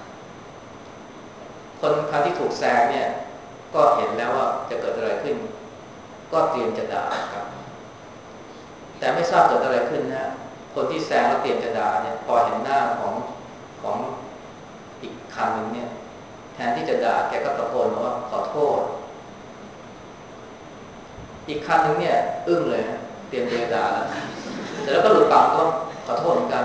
คนคันที่ถูกแซงเนี่ยก็เห็นแล้วว่าจะเกิดอะไรขึ้นก็เตรียมจะด่าครับแต่ไม่ทราบเกิดอะไรขึ้นนะคนที่แซงแล้วเตรียมจะด่าเนี่ยพอเห็นหน้าของของอีกคันหนึ่งเนี่ยแทนที่จะด่าแกก็ตะโกนว่าขอโทษอีกคันหนึ่งเนี่ยอึ้งเลยเตรียมจะด่าแล้วแต่แล้วก็หลุดปากก็ขอโทษเหมือนกัน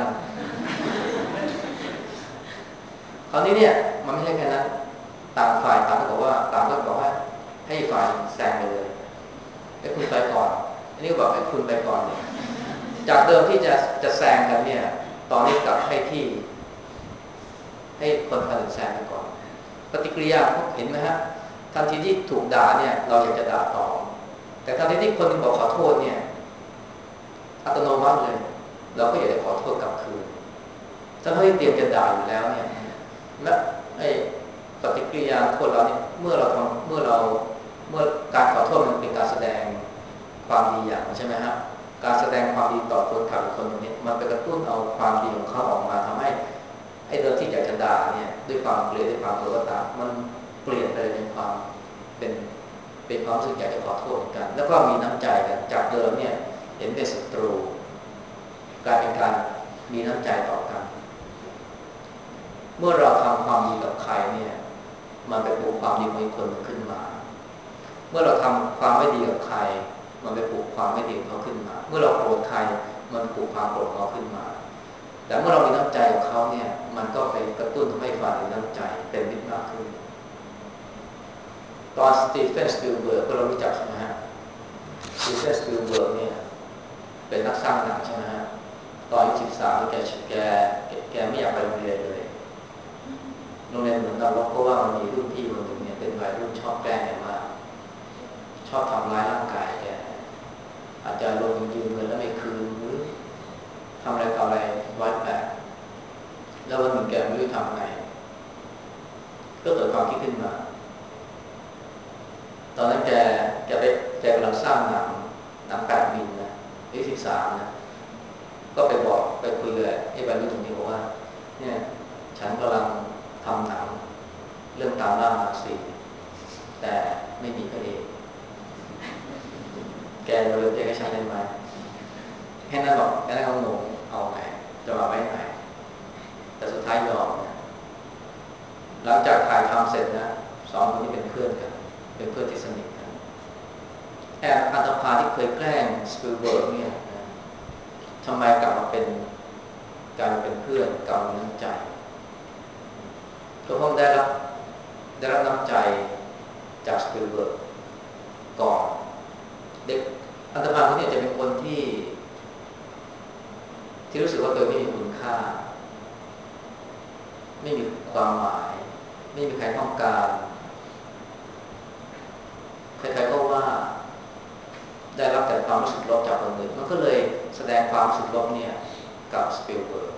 คราวนี้เนี่ยมันไม่ใช่แค่นั้นต่างฝ่ายต่างก็บอกว่าต่างก็บอกว่าให้ฝ่ายแซงไปเลยให้คุณไปก่อนอันนี้ก็บอกให้คุณไปก่อนเนี่ยจากเดิมที่จะจะแซงกันเนี่ยตอนนี้กลับให้ที่ให้คนคันอื่นแซงไปก่อนปฏิกิริยาเห็นไหมฮะทันทีที่ถูกด่าเนี่ยเราอยากจะด่าต่อแต่ทันทีที่คนบอกขอโทษเนี่ยอัตโนมัติเลยเราก็อยากจะขอโทษกลับคืนถ้าเขาเตรียมจะด่าอยู่แล้วเนี่ยและไอ้ปฏิกิริยาคนเราเนี่ยเมื่อเราทำเมื่อเราเมื่อการขอโทษมันเป็นการแสดงความดีอย่างใช่ไหมครับการแสดงความดีต่อคนขับคนนี้มันไปกระตุ้นเอาความดีของเขาออกมาทำให้ไอ้เดิมที่อยากจะด่าเนี่ยด้วยความเกลียดด้วยความโกรธตามมันเปลี่ยนไปเป็นความเป็นเป็นความรู้สึกอยากจะขอโทษกันแล้วก็มีน้ำใจกันจากเดิมเนี่ยเห็นเป็นศัตรูกลายเป็นการมีน้ำใจต่อกันเมื่อเราทำความดีกับใครเนี่ยมันไปปลูกความดีของอีกคนขึ้นมาเมื่อเราทำความไม่ดีกับใครมันไปปลูกความไม่ดีของเขาขึ้นมาเมื่อเราโกรธใครมันปลูกความโกรธเขาขึ้นมาแต่เมื่อเรามีน้ำใจกับเขาเนี่ยมันก็ไปกระตุ้นทำให้ฝ่ายมีน้ำใจเป็นมิตรมากขึ้นตอนสตีเฟนสปิลเบิร์กก็เรารู้จักใช่ไหมฮะสตีเฟนสปิลเบิร์กเนี่ยเป็นนักสร้างหนังใช่ไหมฮะตอนอายุสิบสามแกแกแกไม่อยากไปโรงเรียนเลยโรงเรียนเหมือนนรกเพราะว่ามันมีรุ่นพี่คนหนึ่งเนี่ยเป็นวัยรุ่นชอบแกล้งแกมากชอบทำร้ายร่างกายแกอาจจะลงยืมเงินแล้วไม่คืนหรือทำอะไรต่ออะไรร้อยแปดแล้ววันหนึ่งแกไม่รู้ทำไงก็เกิดความคิดขึ้นมาตอนนั้นแกแกไปแกกำลังสร้างหนังหนังแปดมิลนะอายุสิบสามนะก็ไปบอกไปคุยเลยไอ้วัยรุ่นคนนี้บอกว่าเนี่ยฉันกำลังทำหนังเรื่องตามล่ามาร์ซีแต่ไม่มีพระเอกแกเราเลยเรียกให้ฉันได้ไหมแค่นั้นบอกแค่นั้นเอาหนูเอาไงจะมาไว้ไหนแต่สุดท้ายยอมนะหลังจากถ่ายทำเสร็จนะสองคนนี้เป็นเพื่อนกันเป็นเพื่อนที่สนิทกันแอบอัตภาที่เคยแกล้งสปิลเบิร์กเนี่ยทำไมกลับมาเป็นการเป็นเพื่อนกลับมาน้ำใจก็เพราะได้รับได้รับน้ำใจจากสปิลเบิร์กก่อนเด็กอัตภาคนนี้จะเป็นคนที่ที่รู้สึกว่าตัวไม่มีคุณค่าไม่มีความหมายไม่มีใครต้องการใครๆก็ว่าได้รับแต่ความรู้สึกลบจากคนอื่นมันก็เลยแสดงความรู้สึกลบเนี่ยกับสปิลเบิร์ก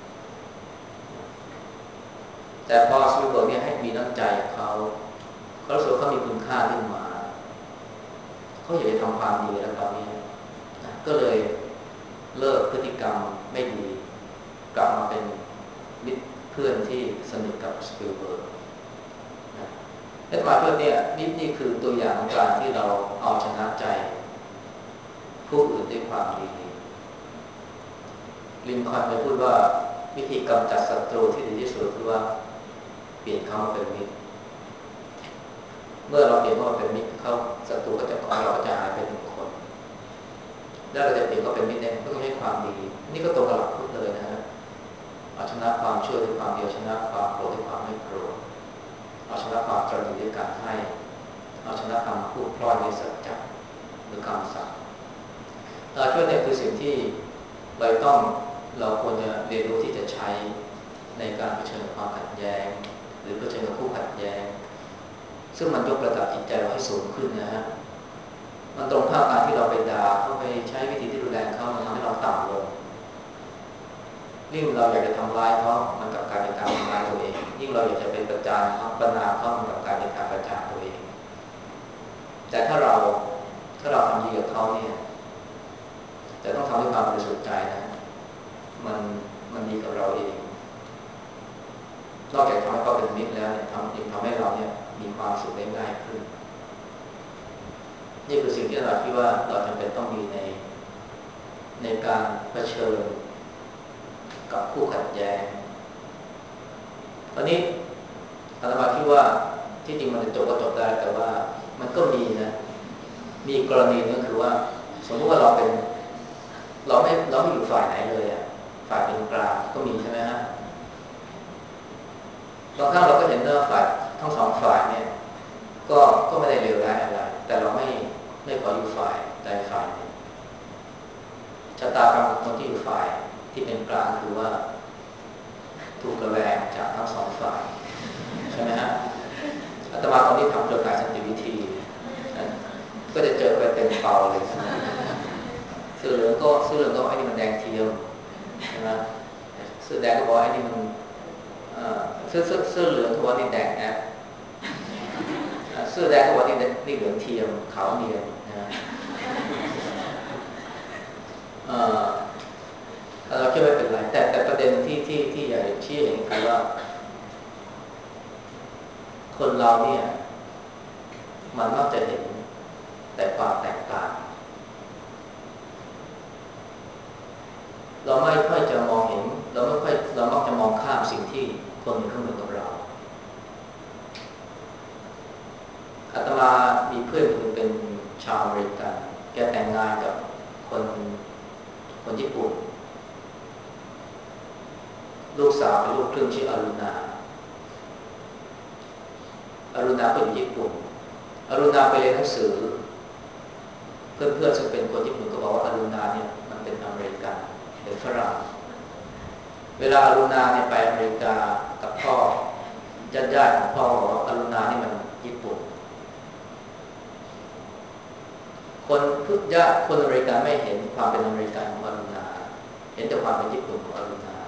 แต่พอสปิลเบิร์กเนี่ยให้มีน้ำใจกับเขาเขารู้สึกว่าเขามีคุณค่าขึ้นมาเขาอยากจะทำความดีแล้วตอนนี้ก็เลยเลิกพฤติกรรมไม่ดีกลับมาเป็นมิตรเพื่อนที่สนิทกับสปิลเบิร์กนะและมาเพื่อนเนี่ยนี่นี่คือตัวอย่างของการที่เราเอาชนะใจผู้อื่นด้วยความดีลินคอล์นเคยพูดว่าวิธีกำจัดศัตรูที่ดีที่สุดคือว่าเปลี่ยนเขามาเป็นมิตรเมื่อเราเปลี่ยนเขามาเป็นมิตรเขาศัตรูก็จะของเราก็จะหายไปหนึ่งคนแล้วเราจะเปลี่ยนเขาเป็นมิตรได้ก็ต้องให้ความดีนี่ก็ตรงกับหลักพุทธเลยนะฮะเอาชนะความชั่วด้วยความเดียวชนะความโกรธด้วยความไม่โกรธเอาชนะความตระหนี่ด้วยการให้เอาชนะคำพูดพล่อยด้วยสัจจะหรือคำสัตย์เราช่วยเนี่ยคือสิ่งที่เราต้องเราควรจะเรียนรู้ที่จะใช้ในการเผชิญความขัดแย้งหรือเผชิญกับคู่ขัดแย้งซึ่งมันยกระดับจิตใจเราให้สูงขึ้นนะฮะมันตรงข้ามการที่เราไปด่าเขาไปใช้วิธีที่รุนแรงเขามันทำให้เราต่ำลงยิ่งเราอยากจะทำร้ายเขามันกลับกลายเป็นการทำร้ายตัวเองยิ่งเราอยากจะเป็นประจานเขาประณามเขามันกลับกลายเป็นการประจานตัวเองแต่ถ้าเราถ้าเราทำดีกับเขาเนี่ยแต่ต้องทำด้วยความบริสุทธิ์ใจนะมันมันดีกับเราเองนอกจากทำให้เขาเป็นมิตรแล้วเนี่ยทำยังทำให้เราเนี่ยมีความสุขได้ง่ายขึ้นนี่คือสิ่งที่เราคิดว่าเราจำเป็นต้องมีในในการเผชิญกับคู่ขัดแย้งตอนนี้อาตมาคิดว่าที่จริงมันจะจบก็จบได้แต่ว่ามันก็มีนะมีกรณีนึงคือว่าสมมติว่าเราเป็นเราไม่เราไม่อยู่ฝ่ายไหนเลยอ่ะฝ่ายเป็นกลางก็มีใช่ไหมฮะบางครั้งเราก็เห็นว่าฝ่ายทั้งสองฝ่ายเนี่ยก็ก็ไม่ได้เลวร้ายอะไรแต่เราไม่ไม่ขออยู่ฝ่ายใดฝ่ายหนึ่งชะตากรรมของคนที่อยู่ฝ่ายที่เป็นกลางคือว่าถูกระแวงจากทั้งสองฝ่ายใช่ไหมฮะอาตมาตอนนี้ทำเครือข่ายสันติวิธีก็จะเจอไปเต็มเป่าเลยเสื้อเหลืองก็เสื้อเหลืองก็ไอ้นี่มันแดงเทียมใช่ไหมเสื้อแดงก็บอกไอ้นี่มันเสื้อเสื้อเสื้อเหลืองก็บอกนี่แดงแอปเสื้อแดงก็บอกนี่นี่เหลืองเทียมขาวเนียนนะเราคิดว่าเป็นไรแต่แต่ประเด็นที่ที่ที่อยากชี้เห็นคือว่าคนเราเนี่ยมันมักจะเห็นแต่ความแตกต่างเราไม่ค่อยจะมองเห็นเราไม่ค่อยเรามักจะมองข้ามสิ่งที่คนอื่นเขาเหมือนกับเราอาตมามีเพื่อนคนนึงเป็นชาวอเมริกันแกแต่งงานกับคนคนญี่ปุ่นลูกสาวเป็นลูกครึ่งชื่ออรุณาอรุณาก็อยู่ญี่ปุ่นอรุณาไปเรียนหนังสือเพื่อนๆซึ่งเป็นคนญี่ปุ่นก็บอกว่าอรุณาเนี่ยมันเป็นอเมริกันเป็นฝรั่งเวลาอรุณาเนี่ยไปอเมริกากับพ่อญาติๆของพ่อบอกว่าอรุณานี่มันญี่ปุ่นคนพุทธญาติคนอเมริกันไม่เห็นความเป็นอเมริกันของอรุณาเห็นแต่ความเป็นญี่ปุ่นของอรุณา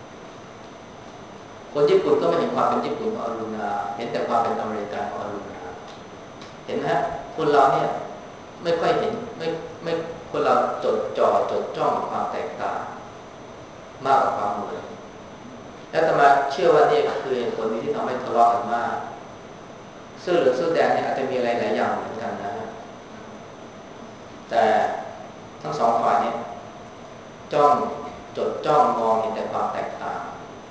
คนญี่ปุ่นก็ไม่เห็นความเป็นญี่ปุ่นของอรุณาเห็นแต่ความเป็นอเมริกันของอรุณาเห็นไหมคนเราเนี่ยไม่ค่อยเห็นไม่ไม่คนเราจดจ่อจดจ้องความแตกต่างมากกว่าความเหมือนและอาตมาเชื่อว่านี่คือเหตุผลที่ทำให้ทะเลาะกันมากเสื้อเหลืองเสื้อแดงเนี่ยอาจจะมีอะไรหลายอย่างเหมือนกันนะแต่ทั้งสองฝ่ายเนี่ยจ้องจดจ้องมองเห็นแต่ความแตกต่าง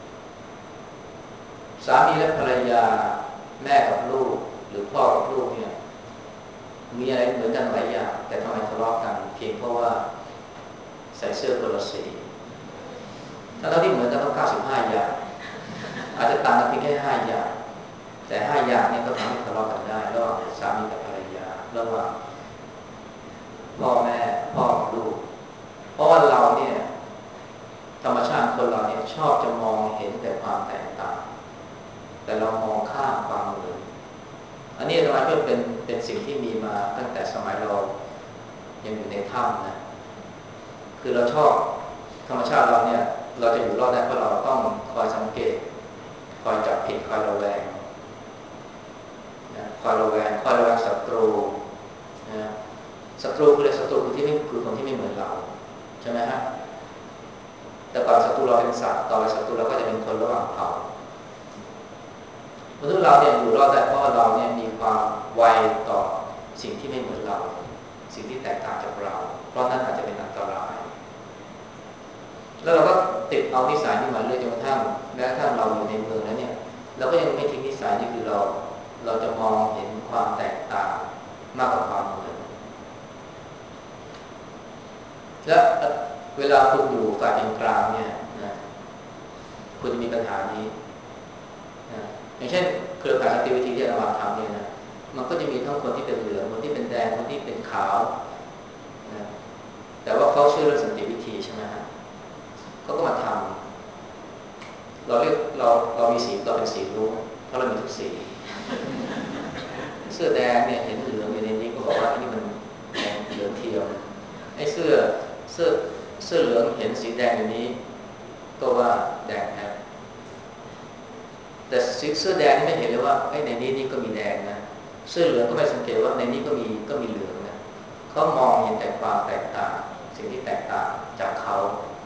สามีและภรรยาแม่กับลูกหรือพ่อกับลูกเนี่ยมีอะไรเหมือนกันหลายอย่างแต่ทำไมทะเลาะกันเพียงเพราะว่าใส่เสื้อคนละสีถ้าเราที่เหมือนกันต้องเก้าสิบห้าอย่างอาจจะต่างกันเพียงแค่ห้าอย่างแต่ห้าอย่างนี้ก็ทำให้ทะเลาะกันได้ระหว่างสามีกับภรรยาระหว่างพ่อแม่พ่อกับลูกเพราะว่าเราเนี่ยธรรมชาติคนเราเนี่ยชอบจะมองเห็นแต่ความแตกต่างแต่เรามองข้ามความเหมือนอันนี้อาตมาคิดว่าเป็นเป็นสิ่งที่มีมาตั้งแต่สมัยเรายังอยู่ในถ้ำนะคือเราชอบธรรมชาติเราเนี่ยเราจะอยู่รอดได้เพราะเราต้องคอยสังเกตคอยจับผิดคอยระแวงนะคอยระแวงคอยระแวงศัตรูนะศัตรูคือศัตรูคือที่ไม่คือคนที่ไม่เหมือนเราใช่ไหมฮะแต่ก่อนศัตรูเราเป็นสัตว์ต่อไปศัตรูเราก็จะเป็นคนระหว่างเผ่ามนุษย์เราเนี่ยอยู่รอดได้เพราะว่าเราเนี่ยมีความไวต่อสิ่งที่ไม่เหมือนเราสิ่งที่แตกต่างจากเราเพราะนั้นอาจจะเป็นอันตรายแล้วเราก็ติดเอานิสัยนี้มาเรื่อยจนกระทั่งแม้กระทั่งเราอยู่ในเมืองแล้วเนี่ยเราก็ยังไม่ทิ้งนิสัยนี่คือเราเราจะมองเห็นความแตกต่างมากกว่าความเหมือนและเวลาคุณอยู่ฝ่ายเป็นกลางเนี่ยนะคุณจะมีปัญหานี้นะอย่างเช่นเครือข่ายสันติวิธีที่อาตมาทำเนี่ยนะมันก็จะมีทั้งคนที่เป็นเหลืองคนที่เป็นแดงคนที่เป็นขาวนะแต่ว่าเขาเชื่อเรื่องสันติวิธีใช่ไหมฮะเขาก็มาทำเราเรียกเราเรามีสีเราเป็นสีรุ้งเพราะเรามีทุกสีเสื้อแดงเนี่ยเห็นเหลืองอยู่ในนี้ก็บอกว่าอันนี้มันแดงเหลืองเทียมไอ้เสื้อเสื้อเสื้อเหลืองเห็นสีแดงอยู่นี้ก็ว่าแดงแท้แต่เสื้อแดงนี่ไม่เห็นเลยว่าไอ้ในนี้นี่ก็มีแดงนะเสื้อเหลืองก็ไม่สังเกตว่าในนี้ก็มีก็มีเหลืองนะเขามองเห็นแต่ความแตกต่างสิ่งที่แตกต่างจากเขา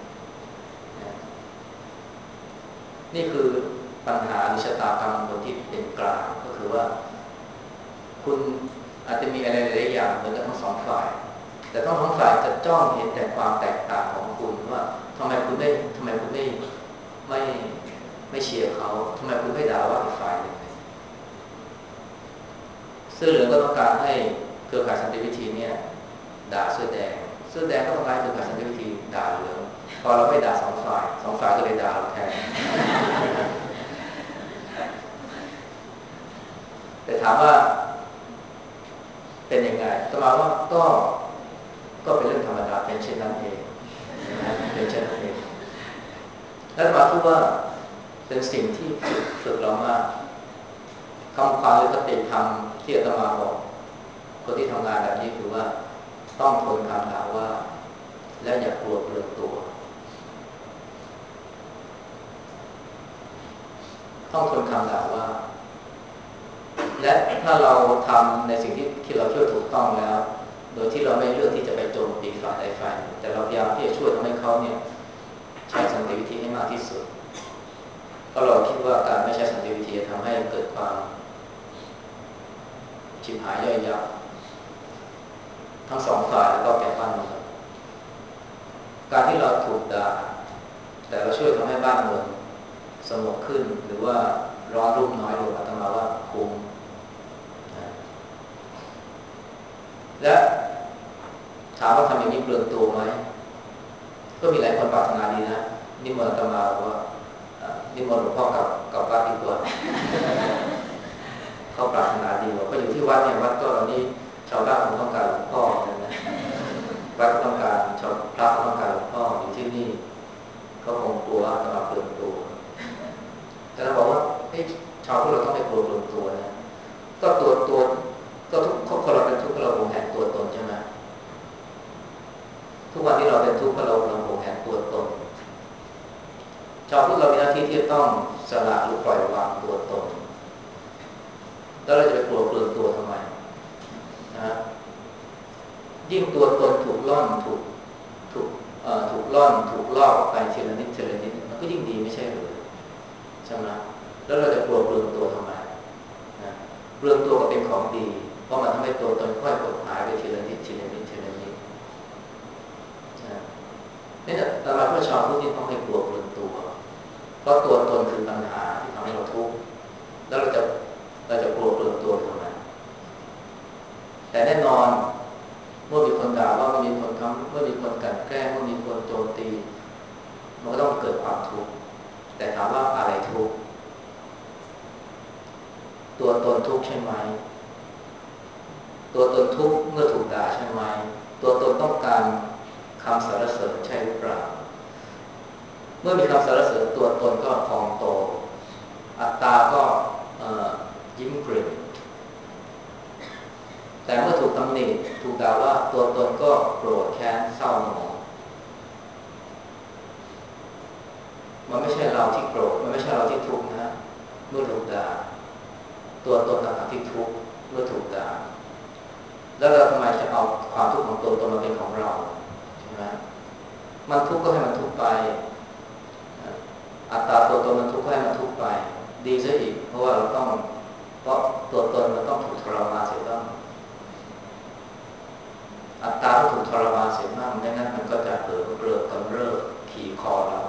นี่คือปัญหาหรือชะตากรรมของคนที่เป็นกลางก็คือว่าคุณอาจจะมีอะไรหลายอย่างเหมือนกันทั้งสองฝ่ายแต่ทั้งสองฝ่ายจะจ้องเห็นแต่ความแตกต่างของคุณว่าทำไมคุณไม่ทำไมคุณไม่ไม่ไม่เชียร์เขาทำไมคุณไม่ด่าว่าอีกฝ่ายหนึ่งเสื้อเหลืองก็ต้องการให้เครือข่ายสันติวิธีเนี่ยด่าเสื้อแดงเสื้อแดงก็ต้องการให้เครือข่ายสันติวิธีด่าเหลืองพอเราไม่ด่าสองฝ่ายสองฝ่ายก็เลยด่าเราแทนแต่ถามว่าเป็นยังไงต่อมาว่าก็ก็เป็นเรื่องธรรมดาเป็นเช่นนั้นเองนะเป็นเช่นนั้นเองแล้วมาคิดว่าเป็นสิ่งที่ฝึกฝึกเรามากคำความหรือคติธรรมที่อาตมาบอกคนที่ทำงานแบบนี้คือว่าต้องทนคำด่าว่าและอย่ากลัวเปลืองตัวต้องทนคำด่าว่าและถ้าเราทำในสิ่งที่ที่เราเชื่อถูกต้องแล้วโดยที่เราไม่เลือกที่จะไปโจมตีฝ่ายใดฝ่ายหนึ่งแต่เราพยายามที่จะช่วยทำให้เขาเนี่ยใช้สันติวิธีให้มากที่สุดเพราะเราคิดว่าการไม่ใช้สันติวิธีจะทำให้เกิดความชิบหายย่อยยับทั้งสองฝ่ายแล้วก็แก่บ้านเมืองการที่เราถูกด่าแต่เราช่วยทำให้บ้านเมืองสงบขึ้นหรือว่าร้อนรุ่มน้อยลงอาตมาว่าคุ้มและถามว่าทำอย่างนี้เปลืองตัวไหมก็มีหลายคนปรารถนาดีนะนิมนต์อาตมาว่านิมนต์หลวงพ่อกลับกลับวัดดีกว่าเขาปรารถนาดีว่าก็อยู่ที่วัดเนี่ยวัดก็ตอนนี้ชาวบ้านคงต้องการหลวงพ่อนะวัดต้องการชาวพระต้องการหลวงพ่ออยู่ที่นี่เขาคงกลัวอาตมาเปลืองตัวแต่เราบอกว่าชาวพวกเราต้องไม่กลัวเปลืองตัวนะก็ตัวตัวก็ทุกคนเราเป็นทุกข์เราหวงแหนตัวตนใช่ไหมทุกวันที่เราเป็นทุกข์เราเราหวงแหนตัวตนชาวพุทธเรามีหน้าที่ที่ต้องสละหรือปล่อยวางตัวตนแล้วเราจะไปกลัวเปลืองตัวทำไมนะยิ่งตัวตนถูกล่อนถูกถูกถูกล่อนถูกลอกไปทีละนิดทีละนิดมันก็ยิ่งดีไม่ใช่หรือใช่ไหมแล้วเราจะกลัวเปลืองตัวทำไมนะเปลืองตัวก็เป็นของดีเพราะมันทำให้ตัวตนค่อยหดหายไปทีละนิดทีละนิดทีละนิดนะนี่แหละแต่เราผู้ชาวพุทธนี่ต้องให้กลัวเปลืองตัวเพราะตัวตนคือปัญหาที่ทำให้เราทุกข์แล้วเราจะเราจะกลัวเปลืองตัวทำไมแต่แน่นอนเมื่อมีคนด่าว่าเมื่อมีคนทำเมื่อมีคนกลั่นแกล้งเมื่อมีคนโจมตีมันก็ต้องเกิดความทุกข์แต่ถามว่าอะไรทุกข์ตัวตนทุกข์ใช่ไหมตัวตนทุกข์เมื่อถูกด่าใช่ไหมตัวตนต้องการคำสรรเสริญใช่หรือเปล่าเมื่อมีคำสรรเสริญตัวตนก็พองโตอัตตาก็ยิ้มกลิ่มถูกด่าว่าตัวตนก็โกรธแค้นเศร้าหมองมันไม่ใช่เราที่โกรธมันไม่ใช่เราที่ทุกข์นะเมื่อถูกด่าตัวตนต่างหากที่ทุกข์เมื่อถูกด่าแล้วเราทำไมจะเอาความทุกข์ของตัวตนมาเป็นของเราใช่ไหมมันทุกข์ก็ให้มันทุกข์ไปอัตตาตัวตนมันทุกข์ก็ให้มันทุกข์ไปดีซะอีกเพราะว่าเราต้องเพราะตัวตนมันต้องถูกทรมานเสียบ้างอัตตาต้องถูกทรมานเสียบ้างไม่งั้นมันก็จะเผลอเกลือกำเริบขี่คอเรา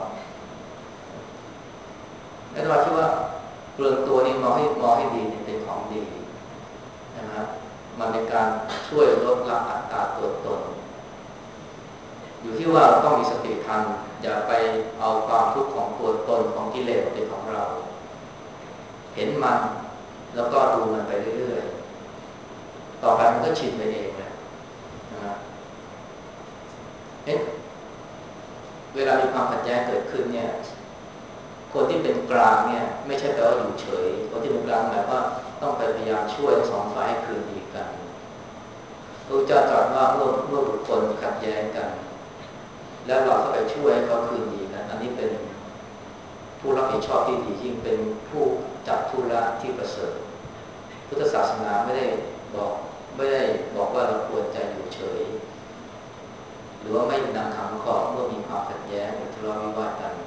ในตอนที่ว่าเปลืองตัวนี้มองให้มองให้ดีเป็นของดีนะครับมันเป็นการช่วยลดละอัตตาตัวตนอยู่ที่ว่าเราต้องมีสติทันอย่าไปเอาความทุกข์ของตัวตนของกิเลสเป็นของเราเห็นมันแล้วก็ดูมันไปเรื่อยๆต่อไปมันก็ชินไปเองนะนะเอ๊ะเวลามีความขัดแย้งเกิดขึ้นเนี่ยคนที่เป็นกลางเนี่ยไม่ใช่แปลว่าอยู่เฉยคนที่เป็นกลางหมายว่าต้องไปพยายามช่วยทั้งสองฝ่ายให้คืนดีกันพระเจ้าตรัสว่าเมื่อเมื่อบุคคลขัดแย้งกันแล้วเราเข้าไปช่วยให้เขาคืนดีกันอันนี้เป็นผู้รับผิดชอบที่ดียิ่งเป็นผู้จับธุระที่ประเสริฐพุทธศาสนาไม่ได้บอกไม่ได้บอกว่าเราควรจะอยู่เฉยหรือว่าไม่นำขังขอบเมื่อมีความขัดแย้งหรือทะเลาะวิวาทกัน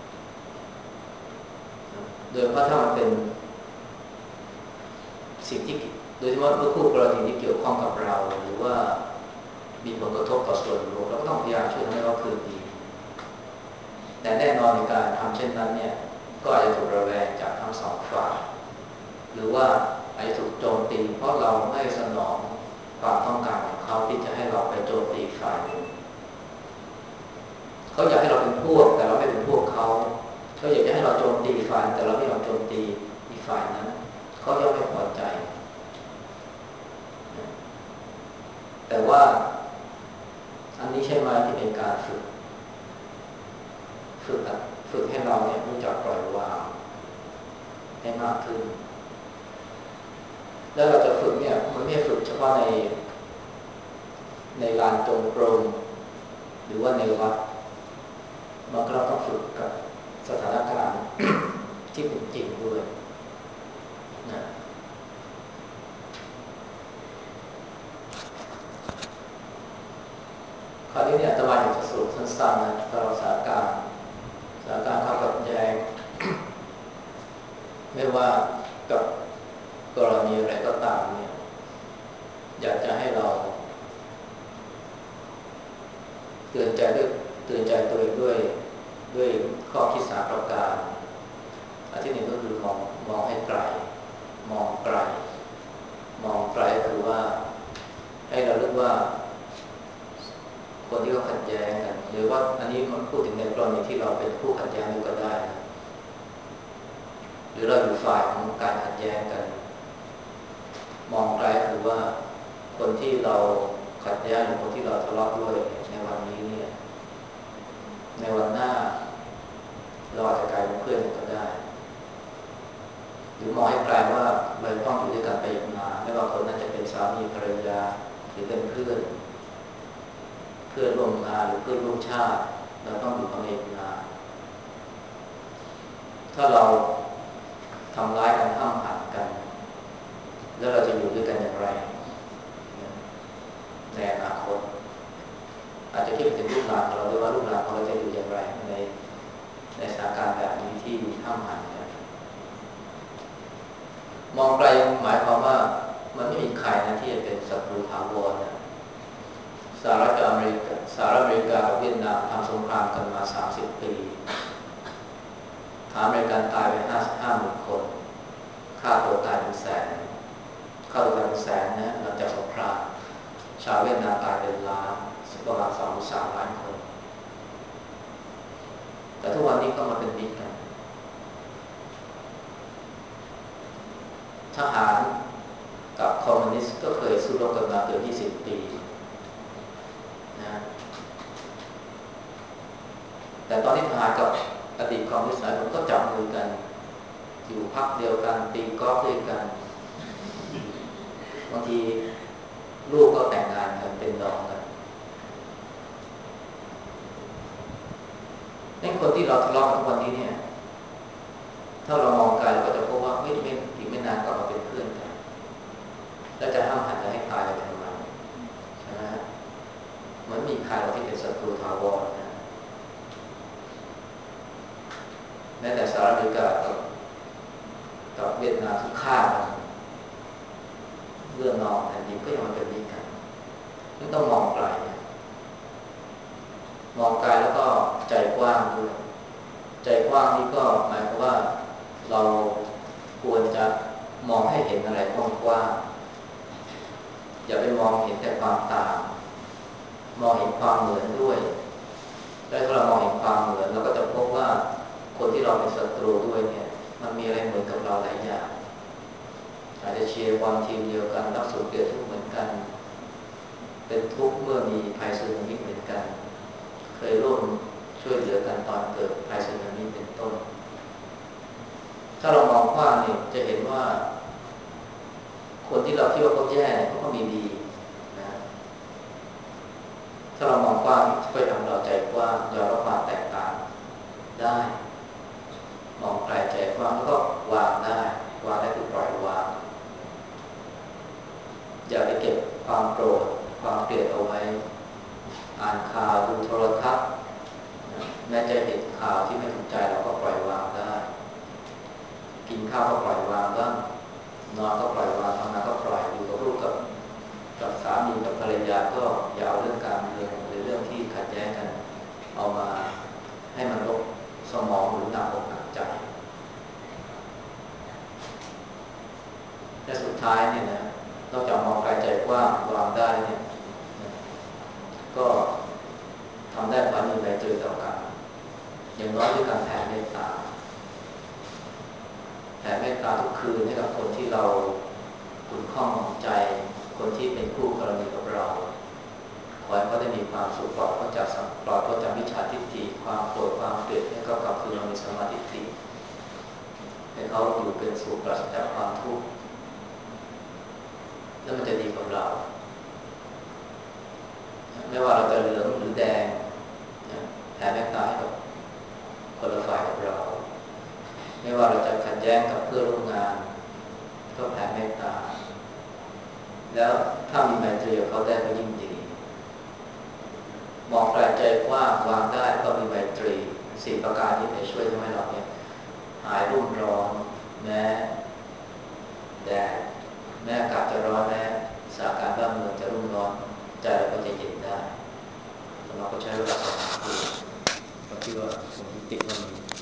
โดยเพราะถ้ามันเป็นสิ่งที่โดยเฉพาะเมื่อคู่กรณีที่เกี่ยวข้องกับเราหรือว่ามีผลกระทบต่อส่วนรวมเราก็ต้องพยายามช่วยทำให้เขาคืนดีแต่แน่นอนในการทำเช่นนั้นเนี่ยก็อาจจะถูกระแวงจากทั้งสองฝ่ายหรือว่าอาจจะถูกโจมตีเพราะเราไม่สนองความต้องการของเขาที่จะให้เราไปโจมตีฝ่ายหนึ่งเขาอยากให้เราเป็นพวกแต่เราไม่เป็นพวกเขาเขาอยากจะให้เราโจมตีฝ่ายแต่เราไม่ยอมโจมตีอีกฝ่ายนั้นเขาย่อมไม่พอใจแต่ว่าอันนี้ใช่ไหมที่เป็นการฝึกฝึกฝึกให้เราเนี่ยรู้จักปล่อยวางให้มากขึ้นแล้วเราจะฝึกเนี่ยมันไม่ฝึกเฉพาะในในลานจงกรมหรือว่าในวัดมันก็ต้องฝึกกับสถานการณ์ที่เป็นจริงด้วยนะคราวนี้เนี่ยอาตมาอยากจะสรุปสั้นๆนะสำหรับสถานการณ์สถานการณ์ความขัดแย้งไม่ว่ากับกรณีอะไรก็ตามเนี่ยอยากจะให้เราเตือนใจด้วยเตือนใจตัวเองด้วยด้วยข้อคิดสามประการอันที่หนึ่งก็คือมองมองให้ไกลมองไกลมองไกลคือว่าให้เราเรียกว่าคนที่เขาขัดแย้งกันหรือว่าอันนี้มันพูดถึงในกรณีที่เราเป็นผู้ขัดแย้งก็ได้นะหรือเราอยู่ฝ่ายของการขัดแย้งกันมองไกลคือว่าคนที่เราขัดแย้งหรือคนที่เราทะเลาะด้วยในวันนี้เนี่ยในวันหน้าเราอาจจะกลายเป็นเพื่อนกันก็ได้หรือมองให้ไกลว่าเราต้องอยู่ด้วยกันไปอีกนานไม่ว่าคนนั้นจะเป็นสามีภรรยาหรือเป็นเพื่อนเพื่อนร่วมงานหรือเพื่อนร่วมชาติเราต้องอยู่กันอีกนานถ้าเราทำร้ายกันห้ามหันกันแล้วเราจะอยู่ด้วยกันอย่างไรในอนาคตอาจจะคิดถึงลูกหลานของเราด้วยว่าลูกหลานของเราจะอยู่อย่างไรในในสถานการณ์แบบนี้ที่ห้ามหันกันมองไกลหมายความว่ามันไม่มีใครนะที่จะเป็นศัตรูถาวรนะสหรัฐอเมริกาสหรัฐอเมริกากับเวียดนามทำสงครามกันมาสามสิบปีฐานอเมริกันตายไปห้าสิบห้าหมื่นคนฆ่าตัวตายเป็นแสนฆ่าตัวตายเป็นแสนนะหลังจากสงครามชาวเวียดนามตายเป็นล้านประมาณสองสามล้านคนแต่ทุกวันนี้ก็มาเป็นมิตรกันทหารกับคอมมิวนิสต์ก็เคยสู้รบกันมาเกือบยี่สิบปีนะแต่ตอนที่ทหารกับอดีตคอมมิวนิสต์หลายคนก็จับมือกันอยู่พรรคเดียวกันตีกอล์ฟด้วยกันบางทีลูกก็แต่งงานกันเป็นน้องกันนี่คนที่เราทะเลาะกันทุกวันนี้เนี่ยถ้าเรามองไกลเราก็จะพบว่าไม่ไม่อีกไม่นานก็มาเป็นเพื่อนกันแล้วจะห้ามหันจะให้ตายกันทำไมใช่ไหมเหมือนมีใครเราที่เป็นศัตรูถาวรนะแม้แต่สหรัฐอเมริกากับกับเวียดนามที่ฆ่ากันเรื่องนองแผ่นดินก็ยังมาเป็นมิตรกันไม่ต้องมองไกลมองไกลแล้วก็ใจกว้างด้วยใจกว้างนี่ก็หมายความว่าเราควรจะมองให้เห็นอะไรกว้างๆอย่าไปมองเห็นแต่ความต่างมองเห็นความเหมือนด้วยและถ้าเรามองเห็นความเหมือนเราก็จะพบว่าคนที่เราเป็นศัตรูด้วยเนี่ยมันมีอะไรเหมือนกับเราหลายอย่างอาจจะเชียร์บอลทีมเดียวกันรับสุขเดือดทุกเหมือนกันเป็นทุกข์เมื่อมีภัยสึนามิเหมือนกันเคยร่วมช่วยเหลือกันตอนเกิดภัยสึนามิเป็นต้นถ้าเรามองกว้างเนี่ยจะเห็นว่าคนที่เราคิดว่าเขาแย่เขาก็มีดีนะถ้าเรามองกว้างช่วยทำเราใจกว้างยอมรับความแตกต่างได้มองไกลใจกว้างแล้วก็วางได้วางได้คือปล่อยวางอย่าไปเก็บความโกรธความเกลียดเอาไว้อ่านข่าวดูโทรทัศน์แม้จะเห็นข่าวที่ไม่ถูกใจเราก็ปล่อยวางได้กินข้าวก็ปล่อยวางบ้างนอนก็ปล่อยวางทำงานก็ปล่อยอยู่กับลูกกับกับสามีกับภรรยาก็อย่าเอาเรื่องการเมืองหรือเรื่องที่ขัดแย้งกันเอามาให้มันลบสมองหรือหนักอกหนักใจและสุดท้ายเนี่ยนะนอกจากมองไกลใจกว้างวางได้เนี่ยก็ทำได้ความมีไมตรีต่อกันอย่างน้อยด้วยการแผ่เมตตาแผ่เมตตาทุกคืนให้กับคนที่เราขุ่นข้องหมองใจคนที่เป็นคู่กรณีกับเราขอให้เขาได้มีความสุขปลอดพ้นจากปลอดพ้นจากมิจฉาทิฏฐิความโกรธความเกลียดให้เขากลับคืนมามีสัมมาทิฏฐิให้เขาอยู่เป็นสุขปราศจากความทุกข์แล้วมันจะดีกับเราไม่ว่าเราจะเหลืองหรือแดงแผ่เมตตาให้กับคนละฝ่ายกับเราไม่ว่าเราจะขัดแย้งกับเพื่อนร่วมงานก็แผ่เมตตาแล้วถ้ามีไมตรีกับเขาได้ก็ยิ่งดีมองไกลใจกว้างวางได้ก็มีไมตรีสี่ประการนี้จะช่วยทำให้เราเนี่ยหายรุ่มร้อนแม้แดดแม้อากาศจะร้อนแม้สถานการณ์บ้านเมืองจะรุ่มร้อนใจเราก็จะเย็นได้เราก็ใช้เวลาสองปีก็คิดว่าผมยุติเท่านี้